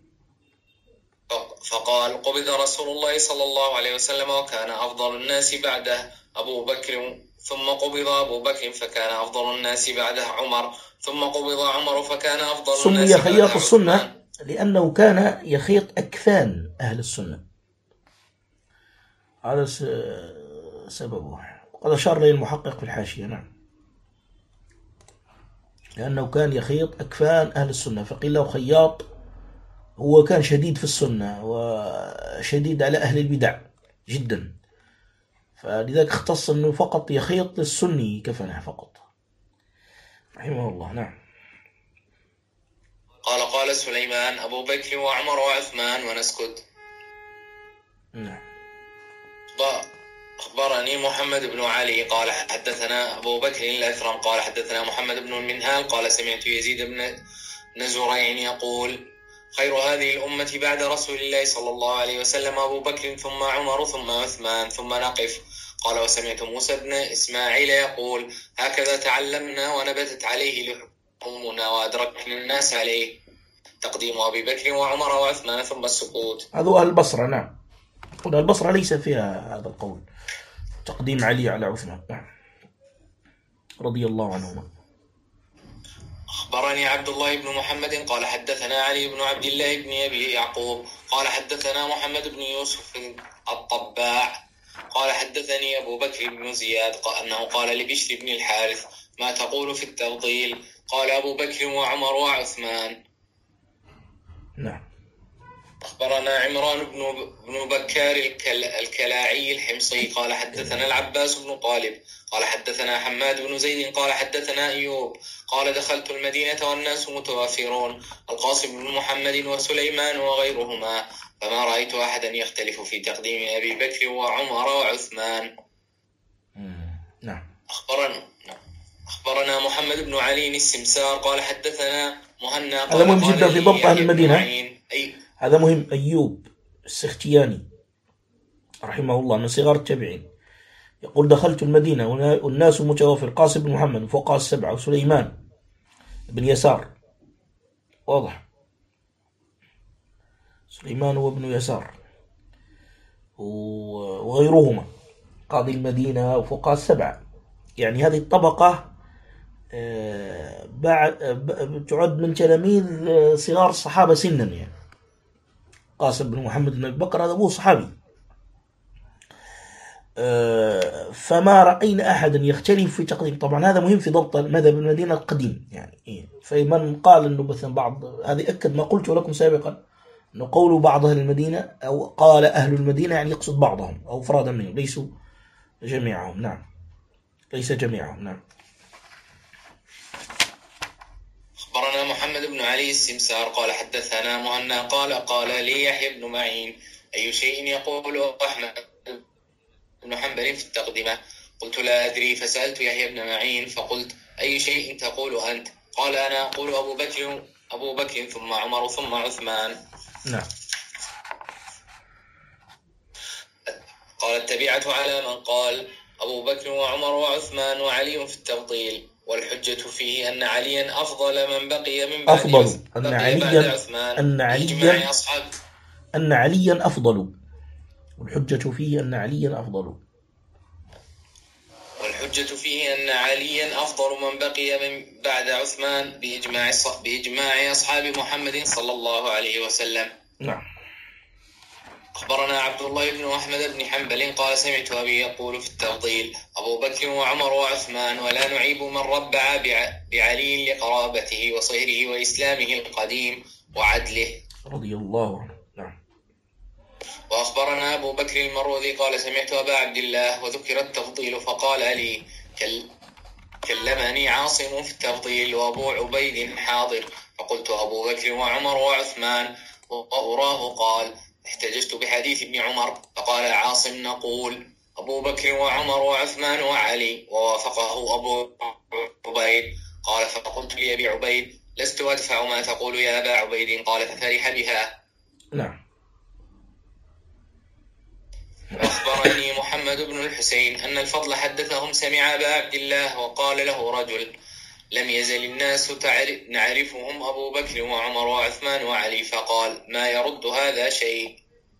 فقال قبض رسول الله صلى الله عليه وسلم وكان أفضل الناس بعده أبو بكر، ثم قبض أبو بكر فكان أفضل الناس بعده عمر، ثم قبض عمر فكان أفضل الناس سمي بعده خياط السنة لأنه كان يخيط أكفان أهل السنة، هذا سببه. وقد أشار إليه المحقق في الحاشية. نعم. لأنه كان يخيط أكفان أهل السنة، فقيل له خياط. هو كان شديد في السنة وشديد على أهل البدع جدا، فلذلك اختص أنه فقط يخيط للسني كفنه فقط، رحمه الله. نعم. قال سليمان أبو بكر وعمر وعثمان ونسكت. نعم. أخبرني محمد بن علي قال حدثنا أبو بكر الأثرم قال حدثنا محمد بن المنهال قال سمعت يزيد بن زريع يقول خير هذه الأمة بعد رسول الله صلى الله عليه وسلم أبو بكر ثم عمر ثم عثمان ثم نقف. قال وسمعت موسى بن إسماعيل يقول هكذا تعلمنا ونبتت عليه لحومنا وأدركنا الناس عليه تقديم أبي بكر وعمر وعثمان ثم السكوت. هذا أهل البصرة. نعم، هنا البصرة ليس فيها هذا القول تقديم علي على عثمان. نعم رضي الله عنهما. أخبرني عبد الله بن محمد قال حدثنا علي بن عبد الله بن أبي يعقوب قال حدثنا محمد بن يوسف الطباع قال حدثني أبو بكر بن زياد أنه قال لبشر بن الحارث ما تقول في التفضيل؟ قال أبو بكر وعمر وعثمان. نعم. أخبرنا عمران بن بكار الكلاعي الحمصي قال حدثنا العباس بن طالب قال حدثنا حماد بن زيد قال حدثنا أيوب قال دخلت المدينة والناس متوافرون القاسم بن محمد وسليمان وغيرهما فما رأيت أحدا يختلف في تقديم أبي بكر وعمر وعثمان. نعم. أخبرنا محمد بن علي السمسار قال حدثنا مهنا هذا مهم جدا في ضبط أهل المدينة. هذا مهم. أيوب السختياني رحمه الله من صغار التابعين يقول دخلت المدينة والناس متوافر قاسم بن محمد فوق السبعة وسليمان بن يسار. واضح، سليمان وابن يسار وغيرهما قاضي المدينة وفوق السبعة. يعني هذه الطبقة تعد من تلاميذ صغار الصحابة سنا. يعني قاسم بن محمد بن بكر هذا أبوه صحابي. فما رأينا أحدا يختلف في تقديم. طبعا هذا مهم في ضبط مذهب المدينة القديم. يعني فمن قال أنه مثلا بعض هذه أكد ما قلت لكم سابقا أنه قول بعض أهل المدينة أو قال أهل المدينة يعني يقصد بعضهم أو أفرادا منهم ليسوا جميعهم. نعم ليس جميعهم. نعم. أخبرنا محمد بن علي السمسار قال حدثنا مهنا قال لي يحيى بن معين أي شيء يقول أحمد بن حنبل في التقدمة؟ قلت لا أدري فسألت يحيى بن معين فقلت أي شيء تقول أنت؟ قال أنا أقول أبو بكر ثم عمر ثم عثمان. نعم. قال التبعة على من قال أبو بكر وعمر وعثمان وعلي في التفضيل والحجة فيه أن عليا أفضل من بقي من بعد عثمان أن عليا أفضل. والحجة فيه أن عليا أفضل. والحجة فيه أن عليا أفضل من بقي من بعد عثمان بإجماع أصحاب محمد صلى الله عليه وسلم. نعم. أخبرنا عبد الله بن أحمد بن حنبل قال سمعت أبي يقول في التفضيل أبو بكر وعمر وعثمان ولا نعيب من ربع بعلي لقرابته وصهره وإسلامه القديم وعدله رضي الله عنه. نعم. وأخبرنا أبو بكر المروذي قال سمعت أبا عبد الله وذكر التفضيل فقال لي كلمني عاصم في التفضيل وأبو عبيد حاضر فقلت أبو بكر وعمر وعثمان وأراه قال احتججت بحديث ابن عمر فقال عاصم نقول أبو بكر وعمر وعثمان وعلي ووافقه أبو عبيد. قال فقلت لأبي عبيد لست أدفع ما تقول يا أبا عبيد قال ففرح بها. نعم. وأخبرني محمد بن الحسين أن الفضل حدثهم سمع أبا عبد الله وقال له رجل لم يزل الناس نعرفهم أبو بكر وعمر وعثمان وعلي فقال ما يرد هذا شيء.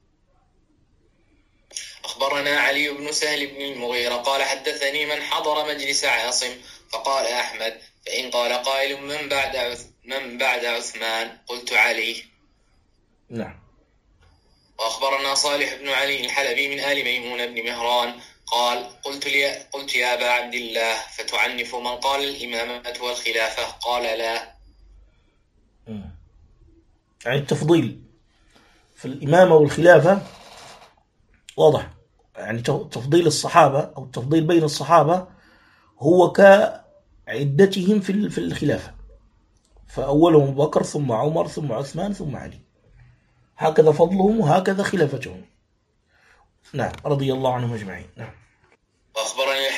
أخبرنا علي بن سهل بن المغيرة قال حدثني من حضر مجلس عاصم فقال أحمد فإن قال قائل من بعد عثمان قلت علي. نعم. وأخبرنا صالح بن علي الحلبي من آل ميمون بن مهران قال قلت يا أبا عبد الله فتعنف من قال الإمامة والخلافة؟ قال لا. يعني التفضيل في الإمامة والخلافة واضح. يعني تفضيل الصحابة أو التفضيل بين الصحابة هو كعدتهم في الخلافة، فأولهم أبو بكر ثم عمر ثم عثمان ثم علي، هكذا فضلهم وهكذا خلافتهم. نعم رضي الله عنهم أجمعين. نعم.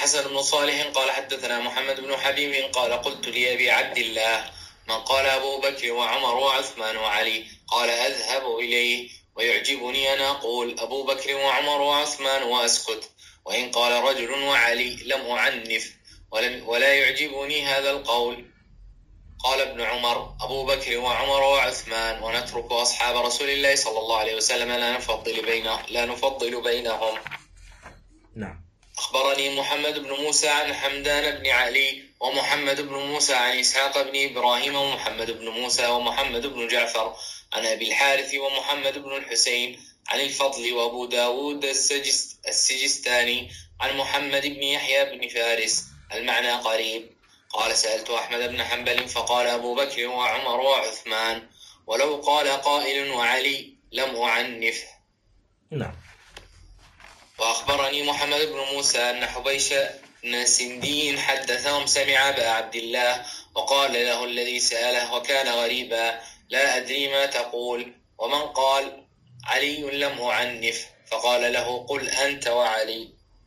الحسن بن صالح قال حدثنا محمد بن حبيب قال قلت لأبي عبد الله من قال أبو بكر وعمر وعثمان وعلي قال أذهب إليه ويعجبني أن أقول أبو بكر وعمر وعثمان وأسكت، وإن قال رجل وعلي لم أعنف ولا يعجبني هذا القول. قال ابن عمر أبو بكر وعمر وعثمان ونترك أصحاب رسول الله صلى الله عليه وسلم لا نفضل بينهم. نعم. أخبرني محمد بن موسى عن حمدان بن علي ومحمد بن موسى عن إسحاق بن إبراهيم ومحمد بن موسى ومحمد بن جعفر عن أبي الحارث ومحمد بن الحسين عن الفضل وأبو داود السجستاني عن محمد بن يحيى بن فارس المعنى قريب. قال سألت أحمد بن حنبل فقال أبو بكر وعمر وعثمان، ولو قال قائل وعلي لم أعنف. نعم. وأخبرني محمد بن موسى أن حبيش بن سندي حدثهم سمع أبا عبد الله وقال له الذي سأله وكان غريبا لا أدري ما تقول، ومن قال علي لم أعنف، فقال له قل أنت وعلي.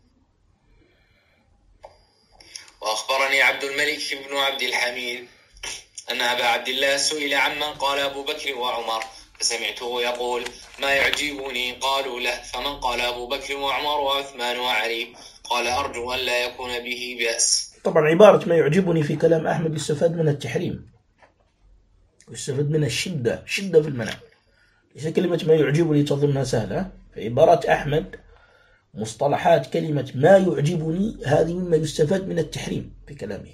وأخبرني عبد الملك بن عبد الحميد أن أبا عبد الله سئل عمن قال أبو بكر وعمر فسمعته يقول ما يعجبني قالوا له فمن قال أبو بكر وعمر وعثمان وعلي قال أرجو أن لا يكون به بأس. طبعا عبارة ما يعجبني في كلام أحمد يستفاد من التحريم ويستفاد من الشدة في المنع، ليس كلمة ما يعجبني تظنها سهلة. فعبارة أحمد مصطلحات كلمة ما يعجبني هذه مما يستفاد من التحريم في كلامه.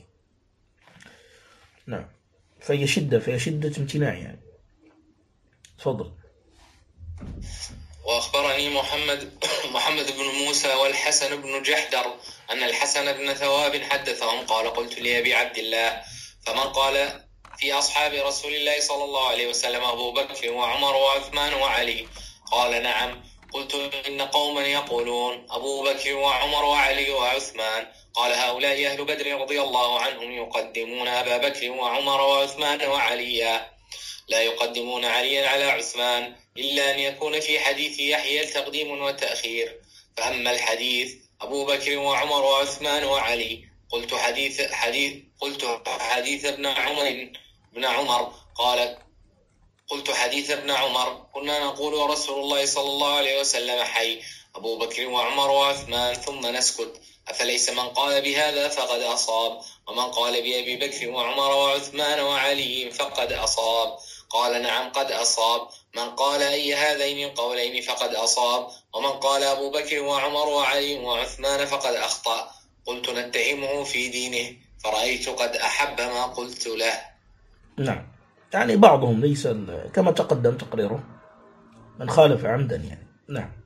نعم. فهي شدة امتناع يعني. تفضل. وأخبرني محمد بن موسى والحسن بن جحدر أن الحسن بن ثواب حدثهم قال قلت لأبي عبد الله فمن قال في أصحاب رسول الله صلى الله عليه وسلم أبو بكر وعمر وعثمان وعلي؟ قال نعم. قلت إن قوما يقولون أبو بكر وعمر وعلي وعثمان. قال هؤلاء أهل بدر رضي الله عنهم يقدمون أبا بكر وعمر وعثمان وعليا، لا يقدمون عليا على عثمان إلا أن يكون في حديث يحيى تقديم وتأخير. فأما الحديث أبو بكر وعمر وعثمان وعلي قلت حديث ابن عمر قلت حديث ابن عمر كنا نقول رسول الله صلى الله عليه وسلم حي أبو بكر وعمر وعثمان ثم نسكت، أفليس من قال بهذا فقد أصاب، ومن قال بأبي بكر وعمر وعثمان وعلي فقد أصاب؟ قال نعم قد أصاب. من قال أي هذين القولين فقد أصاب، ومن قال أبو بكر وعمر وعلي وعثمان فقد أخطأ. قلت نتهمه في دينه فرأيت قد أحب ما قلت له. نعم. يعني بعضهم ليس كما تقدم تقريره من خالف عمدا يعني. نعم.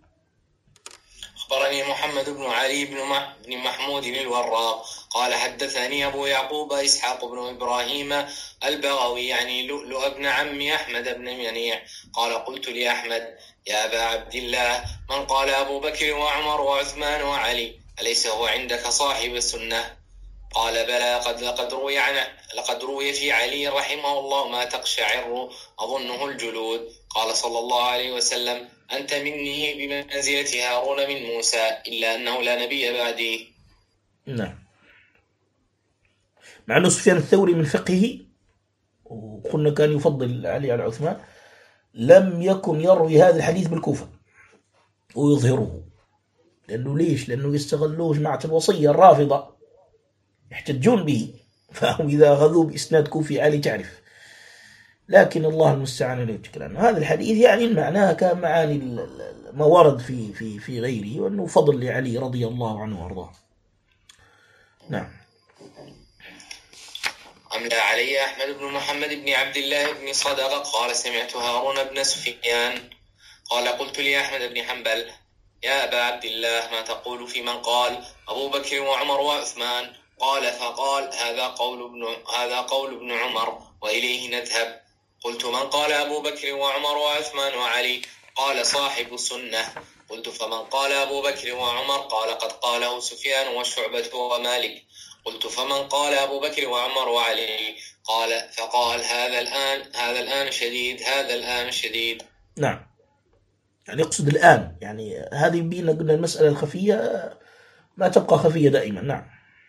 أخبرني محمد بن علي بن محمود الوراق قال حدثني أبو يعقوب إسحاق بن إبراهيم البغوي يعني لؤلؤ بن عم أحمد بن منيع قال قلت لأحمد يا أبا عبد الله من قال أبو بكر وعمر وعثمان وعلي أليس هو عندك صاحب السنة؟ قال بلى لقد روي في علي رحمه الله ما تقشعر أظنه الجلود. قال صلى الله عليه وسلم أنت مني بمنزلة هارون من موسى إلا أنه لا نبي بعدي. نعم. مع أنه سفيان الثوري من فقهه وقلنا كان يفضل علي على عثمان لم يكن يروي هذا الحديث بالكوفة ويظهره. لأنه ليش؟ لأنه يستغلوه جماعة الوصية الرافضة يحتجون به، فهم إذا أخذوه بإسناد كوفي عالي تعرف. لكن الله المستعان عليه الكلام. هذا الحديث يعني معناه كمعاني ما ورد في غيره، وأنه فضل لعلي رضي الله عنه وارضاه. نعم. أملى علي أحمد بن محمد بن عبد الله بن صدقة قال سمعت هارون بن سفيان قال قلت لأحمد بن حنبل يا أبا عبد الله ما تقول في من قال أبو بكر وعمر وعثمان؟ فقال هذا قول ابن عمر وإليه نذهب. قلت من قال أبو بكر وعمر وعثمان وعلي؟ قال صاحب السنة. قلت فمن قال أبو بكر وعمر؟ قال قد قاله سفيان وشعبة ومالك. قلت فمن قال أبو بكر وعمر وعلي؟ فقال هذا الآن شديد. نعم. يعني يقصد الآن، يعني هذه بينا قلنا المسألة الخفية ما تبقى خفية دائما. نعم.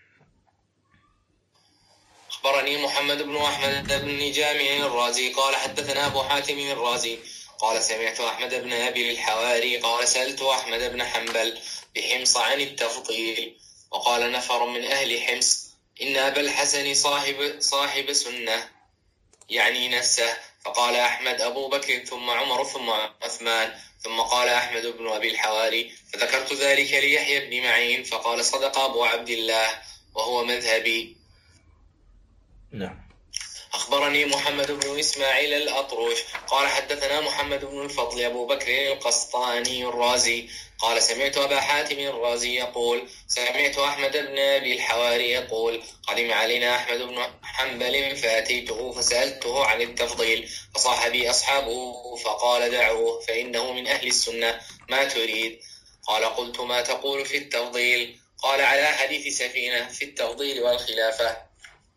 أخبرني محمد بن أحمد بن جامع الرازي قال حدثنا أبو حاتم الرازي قال سمعت أحمد بن أبي الحواري قال سألت أحمد بن حنبل بحمص عن التفضيل، وقال نفر من أهل حمص إن أبا الحسن صاحب سنة يعني نفسه، فقال أحمد أبو بكر ثم عمر ثم عثمان، ثم قال أحمد بن أبي الحواري، فذكرت ذلك ليحيى بن معين فقال صدق أبو عبد الله وهو مذهبي. نعم. أخبرني محمد بن إسماعيل الأطروش قال حدثنا محمد بن الفضل أبو بكر القسطاني الرازي قال سمعت أبا حاتم الرازي يقول سمعت أحمد بن أبي الحواري يقول قدم علينا أحمد بن حنبل فأتيته فسألته عن التفضيل فصاح بي أصحابه فقال دعوه فإنه من أهل السنة، ما تريد؟ قال قلت ما تقول في التفضيل؟ قال على حديث سفينة في التفضيل والخلافة.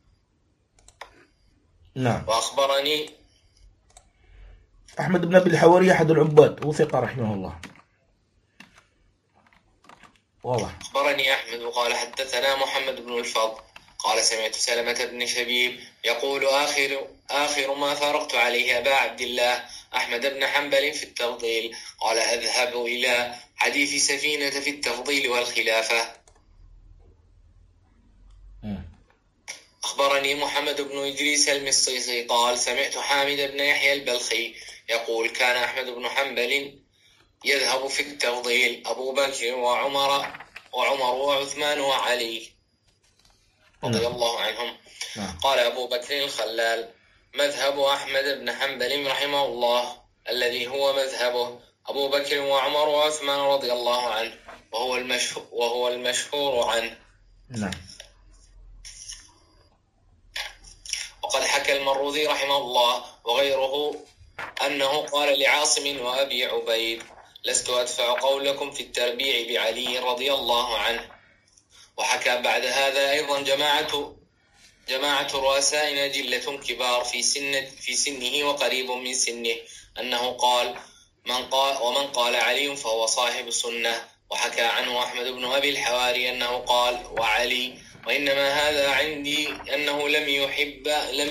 نعم. وأخبرني أحمد بن أبي الحواري أحد العباد وثقة رحمه الله. واضح. أخبرني أحمد قال حدثنا محمد بن الفضل قال سمعت سلمة بن شبيب يقول آخر ما فرقت عليه أبا عبد الله أحمد بن حنبل في التفضيل، قال أذهب إلى حديث سفينة في التفضيل والخلافة. أخبرني محمد بن إدريس المصيصي قال سمعت حامد بن يحيى البلخي يقول كان أحمد بن حنبل يذهب في التفضيل أبو بكر وعمر وعثمان وعلي رضي الله عنهم. قال أبو بكر الخلال مذهب أحمد بن حنبل رحمه الله الذي هو مذهبه أبو بكر وعمر وعثمان رضي الله عنه وهو المشهور عنه. نعم. وقد حكى المروذي رحمه الله وغيره أنه قال لعاصم وأبي عبيد لست أدفع قولكم في التربيع بعلي رضي الله عنه. وحكى بعد هذا أيضا جماعة رؤسائنا جلة كبار في سنه وقريب من سنه أنه قال ومن قال علي فهو صاحب سنة. وحكى عنه أحمد بن أبي الحواري أنه قال وعلي وإنما هذا عندي أنه لم يحب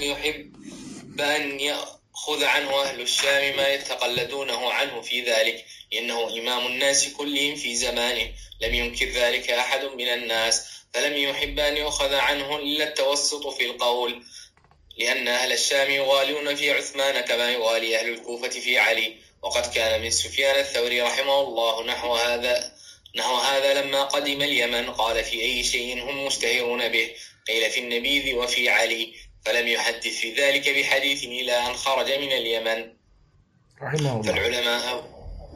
أن يأخذ عنه أهل الشام ما يتقلدونه عنه في ذلك، لأنه إمام الناس كلهم في زمانه لم ينكر ذلك أحد من الناس، فلم يحب أن يأخذ عنه إلا التوسط في القول، لأن أهل الشام يغالون في عثمان كما يغالي أهل الكوفة في علي. وقد كان من سفيان الثوري رحمه الله نحو هذا لما قدم اليمن قال في أي شيء هم مشتهرون به؟ قيل في النبيذ وفي علي، فلم يحدث في ذلك بحديث إلى أن خرج من اليمن رحمه الله.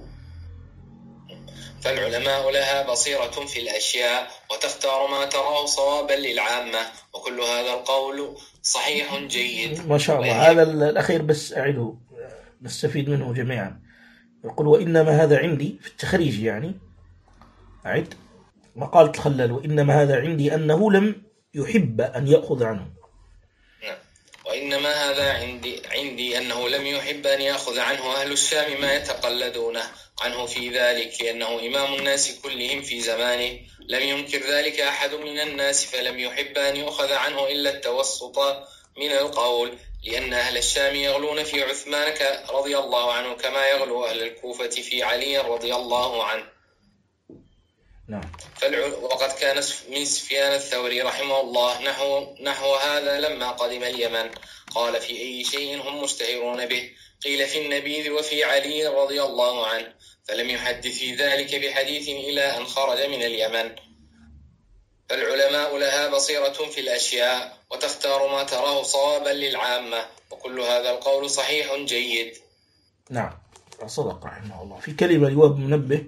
فالعلماء لها بصيرة في الأشياء وتختار ما تراه صوابا للعامة، وكل هذا القول صحيح جيد. ما شاء الله. هذا الأخير بس أعده نستفيد منه جميعا. يقول وإنما هذا عندي في التخريج، يعني أعد مقالة الخلال وإنما هذا عندي أنه لم يحب أن يأخذ عنه. وإنما هذا عندي أنه لم يحب أن يأخذ عنه أهل الشام ما يتقلدونه عنه في ذلك، لأنه إمام الناس كلهم في زمانه لم ينكر ذلك أحد من الناس، فلم يحب أن يأخذ عنه إلا التوسط من القول، لأن أهل الشام يغلون في عثمان رضي الله عنه كما يغلو أهل الكوفة في علي رضي الله عنه. نعم. وقد كان من سفيان الثوري رحمه الله نحو هذا لما قدم اليمن قال في أي شيء هم مشتهرون به؟ قيل في النبيذ وفي علي رضي الله عنه، فلم يحدث في ذلك بحديث إلى أن خرج من اليمن. فالعلماء لها بصيرة في الأشياء وتختار ما تراه صوابا للعامة، وكل هذا القول صحيح جيد. نعم صدق رحمه الله. في كلمة لواب منبه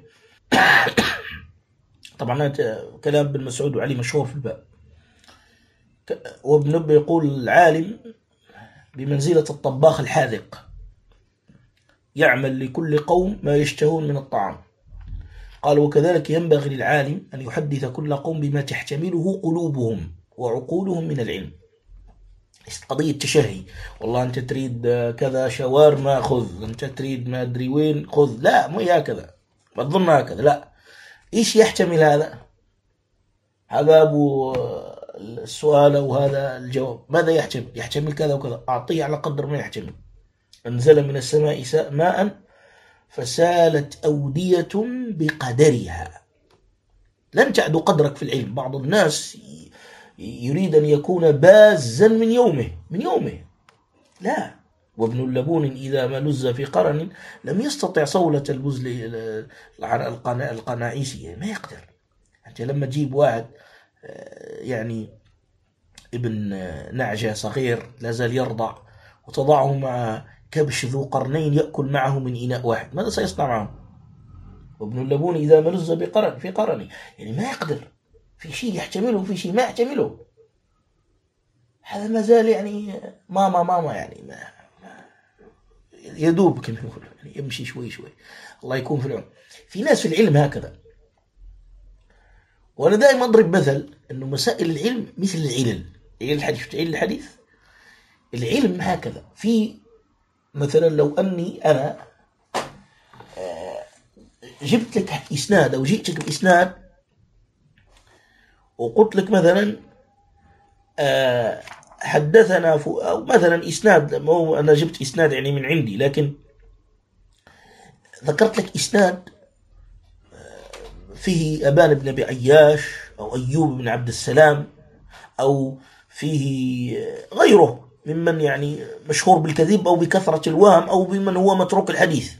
طبعا هذا كلام ابن مسعود وعلي مشهور في الباب. وابن منبه يقول العالم بمنزلة الطباخ الحاذق يعمل لكل قوم ما يشتهون من الطعام. قال وكذلك ينبغي للعالم أن يحدث كل قوم بما تحتمله قلوبهم وعقولهم من العلم. قضية تشهي، والله أنت تريد كذا شاورما خذ، أنت تريد ما أدري وين خذ، لا مو هكذا، ما تظن هكذا، لا. إيش يحتمل هذا؟ هذا أبو السؤال أو هذا الجواب، ماذا يحتمل؟ يحتمل كذا وكذا، أعطيه على قدر ما يحتمل. أنزل من السماء ماء فسالت أودية بقدرها. لن تعد قدرك في العلم. بعض الناس يريد أن يكون بازا من يومه. لا. وابن اللبون إذا ما لز في قرن لم يستطع صولة البزل القناعيسية، ما يقدر. أنت لما تجيب واحد يعني ابن نعجة صغير لا زال يرضع وتضعه مع كبش ذو قرنين يأكل معه من إناء واحد، ماذا سيصنع معه؟ وابن اللبون إذا ما لز في قرن يعني ما يقدر، في شيء يحتمله وفي شيء ما يحتمله. هذا ما زال يعني ماما يعني ما يدوب كما يقول، يعني يمشي شوي. الله يكون في العون. في ناس في العلم هكذا. وأنا دائما أضرب مثل أنه مسائل العلم مثل العلل الحديث. العلم هكذا. في مثلا لو أني أنا جبت لك إسناد أو جئتك بإسناد وقلت لك مثلا حدثنا أو مثلا إسناد، أنا جبت إسناد يعني من عندي، لكن ذكرت لك إسناد فيه أبان بن أبي عياش أو أيوب بن عبد السلام أو فيه غيره ممن يعني مشهور بالكذب أو بكثرة الوهم أو بمن هو متروك الحديث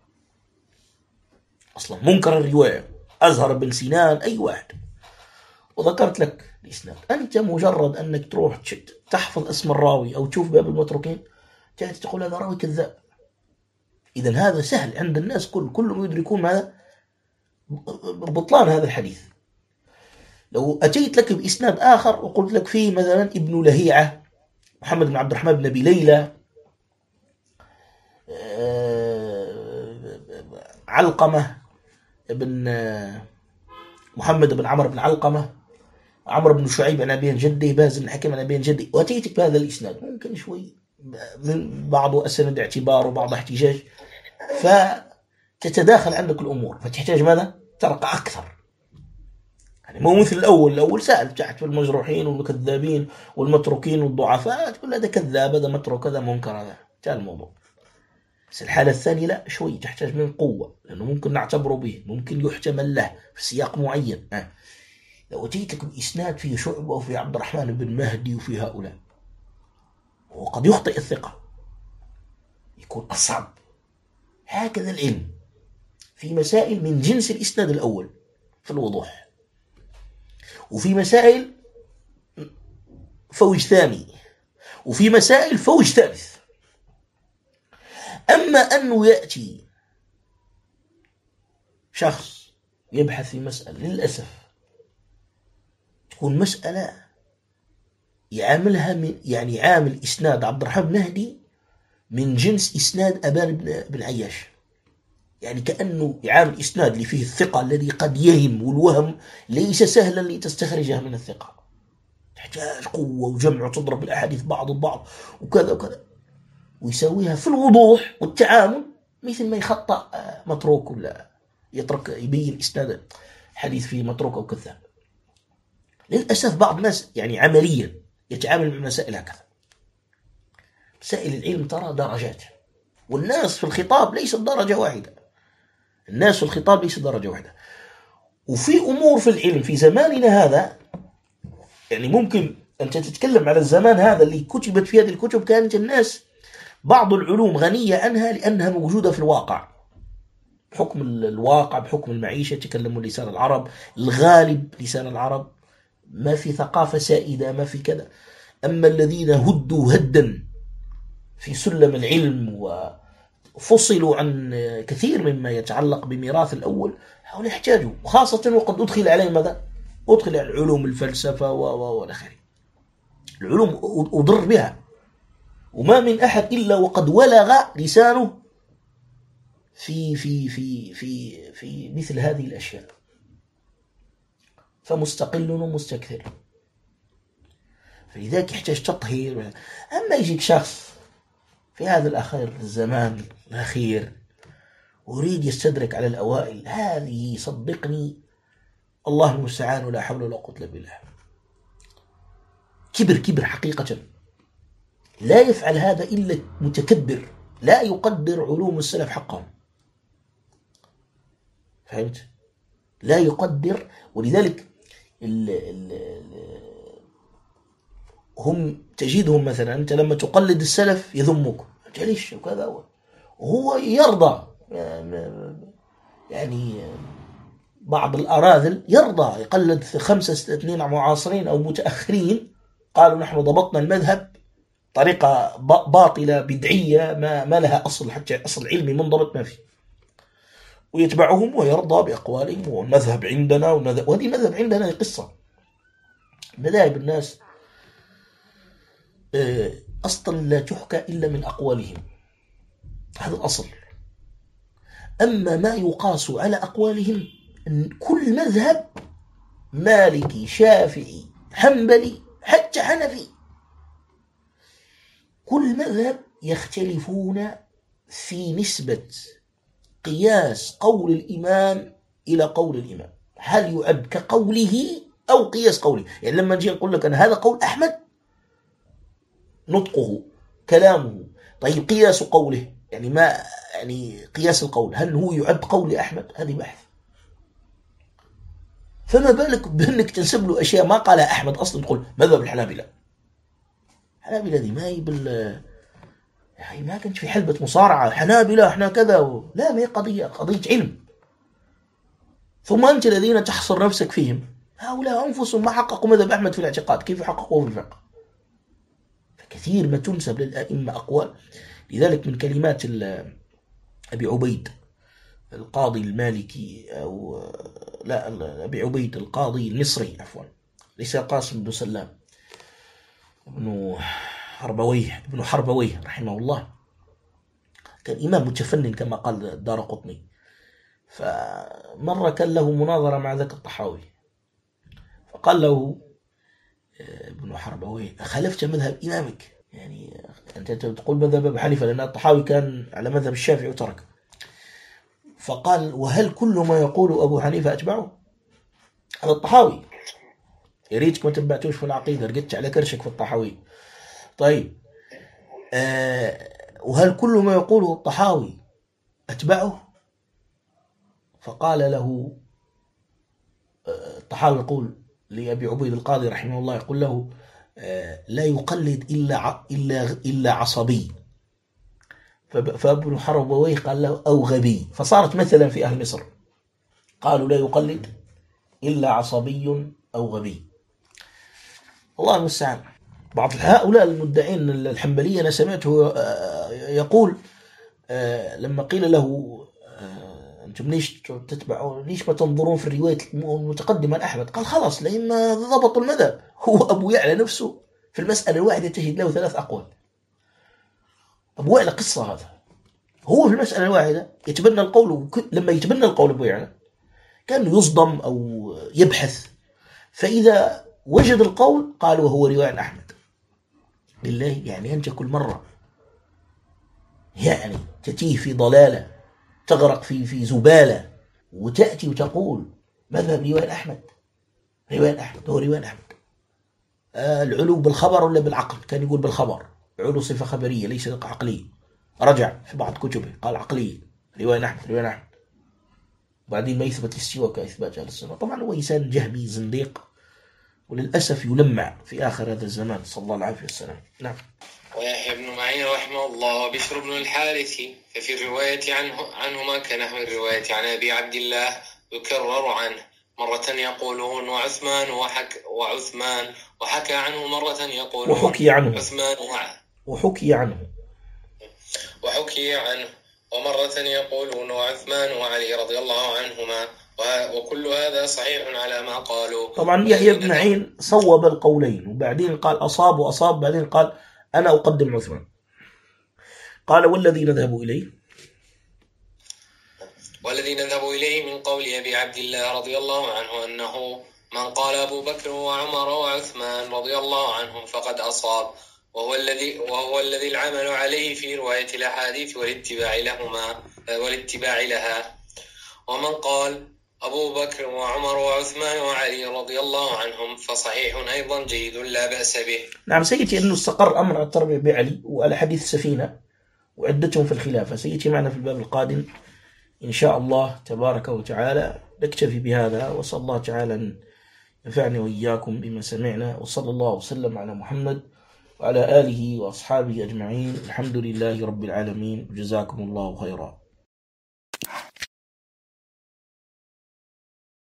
أصلا، منكر الرواية، أزهر بن سنان، أي واحد، وذكرت لك الإسناد. أنت مجرد أنك تروح تحفظ اسم الراوي أو تشوف باب المتروكين جاءت تقول هذا راوي كذاب. إذن هذا سهل عند الناس كلهم يدركون ماذا؟ بطلان هذا الحديث. لو أتيت لك بإسناد آخر وقلت لك فيه مثلا ابن لهيعة محمد بن عبد الرحمن بن أبي ليلى علقمة ابن محمد بن عمرو بن علقمة، عمرو بن شعيب عن أبي جدي، باز بن حكيم عن أبي جدي، وأتيتك بهذا الإسناد ممكن شوي من بعضه أسند اعتبار وبعض احتجاج، فتتداخل عندك الأمور، فتحتاج ماذا؟ ترقى أكثر. يعني مو مثل الأول سأل تحت في المجروحين والكذابين والمتروكين والضعفاء تقول هذا كذاب هذا متروك هذا منكر، هذا انتهى الموضوع. بس الحالة الثانية لا، شوي تحتاج من قوة، لأنه ممكن نعتبره به، ممكن يحتمل له في سياق معين. لو أتيتك بإسناد فيه شعبة وفي عبد الرحمن بن مهدي وفي هؤلاء، وقد يخطئ الثقة، يكون أصعب. هكذا العلم في مسائل من جنس الإسناد الأول في الوضوح، وفي مسائل فوج ثاني، وفي مسائل فوج ثالث. أما أنه يأتي شخص يبحث في مسألة للأسف تكون مسألة يعاملها من يعني عامل إسناد عبد الرحمن بن مهدي من جنس إسناد أبان بن عياش، يعني كأنه يعامل إسناد اللي فيه الثقة الذي قد يهم، والوهم ليس سهلا لتستخرجها من الثقة، تحتاج قوة وجمع وتضرب الأحاديث بعض البعض وكذا وكذا، ويسويها في الوضوح والتعامل مثل ما يخطأ متروك ولا يترك يبين إسناد حديث فيه متروك أو كذاب. للأسف بعض الناس يعني عمليا يتعامل مع مسائل هكذا. مسائل العلم ترى درجات، والناس في الخطاب ليست درجة واحدة، الناس في الخطاب ليست درجة واحدة. وفي أمور في العلم في زماننا هذا يعني ممكن أنت تتكلم على الزمان هذا اللي كتبت في هذه الكتب، كانت الناس بعض العلوم غنية عنها لأنها موجودة في الواقع، بحكم الواقع، بحكم المعيشة، يتكلموا لسان العرب، الغالب لسان العرب، ما في ثقافة سائدة، ما في كذا. أما الذين هدوا هدا في سلم العلم وفصلوا عن كثير مما يتعلق بميراث الأول، هؤلاء يحتاجوا، وخاصة وقد أدخل عليه ماذا؟ أدخل على العلوم الفلسفة والآخر، العلوم أضر بها، وما من أحد إلا وقد ولغ لسانه في مثل هذه الأشياء، فمستقل ومستكثر، فلذلك يحتاج تطهير. أما يجيك شخص في هذا الأخير الزمان الأخير ويريد يستدرك على الأوائل، هذه صدقني الله المستعان ولا حول ولا قوة إلا بالله. كبر حقيقة، لا يفعل هذا إلا متكبر لا يقدر علوم السلف حقهم. فهمت؟ لا يقدر. ولذلك هم تجدهم مثلا أنت لما تقلد السلف يذمك، أنت ليش وكذا، وهو يرضى. يعني بعض الأراذل يرضى يقلد 5-6 معاصرين أو متأخرين قالوا نحن ضبطنا المذهب طريقة باطلة بدعية ما لها أصل، حتى أصل علمي منضبط ما فيه، ويتبعهم ويرضى بأقوالهم، والمذهب عندنا وهذه مذهب عندنا. قصة مذاهب الناس أصلا لا تحكى إلا من أقوالهم، هذا الأصل. أما ما يقاس على أقوالهم، كل مذهب مالكي شافعي حنبلي حتى حنفي، كل مذهب يختلفون في نسبة قياس قول الإمام إلى قول الإمام، هل يعد كقوله أو قياس قوله. يعني لما نجي نقول لك أن هذا قول أحمد نطقه كلامه، طيب قياس قوله يعني ما يعني قياس القول هل هو يعد قول أحمد؟ هذه بحث. فما بالك بأنك تنسب له أشياء ما قالها أحمد أصلا، تقول مذهب الحنابلة. الحنابلة دي ما هي يعني ما كانت في حلبة مصارعة حنابلة احنا كذا لا، ما هي قضية علم. ثم أنت الذين تحصر نفسك فيهم هؤلاء أنفسهم ما حققوا مذهب أحمد في الاعتقاد، كيف حققوه في الفقه؟ فكثير ما تنسب للأئمة أقوال. لذلك من كلمات أبي عبيد القاضي المالكي أو لا أبي عبيد القاضي المصري عفوا، ليس قاسم بن سلام ابن حربويه رحمه الله، كان إمام متفنن كما قال الدارقطني. فمرة كان له مناظرة مع ذاك الطحاوي، فقال له ابن حربويه خالفت مذهب إمامك، يعني أنت تقول مذهب أبي حنيفة لأن الطحاوي كان على مذهب الشافعي وترك. فقال وهل كل ما يقول أبو حنيفة أتبعه؟ هذا الطحاوي، يا ريتك ما تبعتوش في العقيدة، رقدت على كرشك في الطحاوي. طيب وهل كل ما يقوله الطحاوي أتبعه؟ فقال له الطحاوي يقول لأبي عبيد القاضي رحمه الله، يقول له لا يقلد إلا عصبي. فابن حربويه قال له أو غبي، فصارت مثلا في أهل مصر قالوا لا يقلد إلا عصبي أو غبي. الله المستعان. بعض هؤلاء المدعين الحنبلية أنا سمعته يقول لما قيل له أنتم ليش تتبعون، ليش ما تنظرون في الرواية المتقدمة عن أحمد؟ قال خلاص لما ضبطوا المذهب. هو أبو يعلى نفسه في المسألة الواحدة تجد له 3 أقوال. أبو يعلى قصة هذا، هو في المسألة الواحدة يتبنى القول. لما يتبنى القول أبو يعلى كان يصدم أو يبحث، فإذا وجد القول قال وهو رواية عن أحمد. بالله يعني أنت كل مرة يعني تتيه في ضلالة، تغرق في زبالة، وتأتي وتقول مذهب رواية أحمد. رواية أحمد هو رواية أحمد. العلو بالخبر ولا بالعقل؟ كان يقول بالخبر، علو صفة خبرية ليس عقلية. رجع في بعض كتبه قال عقلية، رواية أحمد رواية أحمد. بعدين ما يثبت الاستواء كإثبات أهل السنة. طبعا هو إنسان جهمي زنديق، وللأسف يلمع في آخر هذا الزمان، صلى الله عليه وسلم. نعم. ويحيى بن معين رحمه الله وبشر بن الحارث، ففي الرواية عنهما كنحو الرواية عن أبي عبد الله يكرر عنه مرة يقولون وعثمان وحكى عنه مرة يقولون وحكي عنه ومرة يقولون وعثمان وعلي رضي الله عنهما، وكل هذا صحيح على ما قالوا. طبعا يحيى بن معين صوب القولين، وبعدين قال أصاب، بعدين قال أنا أقدم عثمان. قال والذي نذهب إليه من قول أبي عبد الله رضي الله عنه أنه من قال أبو بكر وعمر وعثمان رضي الله عنهم فقد أصاب، وهو الذي العمل عليه في رواية الأحاديث والاتباع لها. ومن قال أبو بكر وعمر وعثمان وعلي رضي الله عنهم فصحيح أيضا جيد لا بأس به. نعم سيأتي أنه استقر أمر التربية بعلي وعلى حديث السفينة وعدتهم في الخلافة، سيأتي معنا في الباب القادم إن شاء الله تبارك وتعالى. نكتفي بهذا، وصلى الله تعالى أن ينفعني وإياكم بما سمعنا، وصلى الله وسلم على محمد وعلى آله وأصحابه أجمعين. الحمد لله رب العالمين، وجزاكم الله خيرا.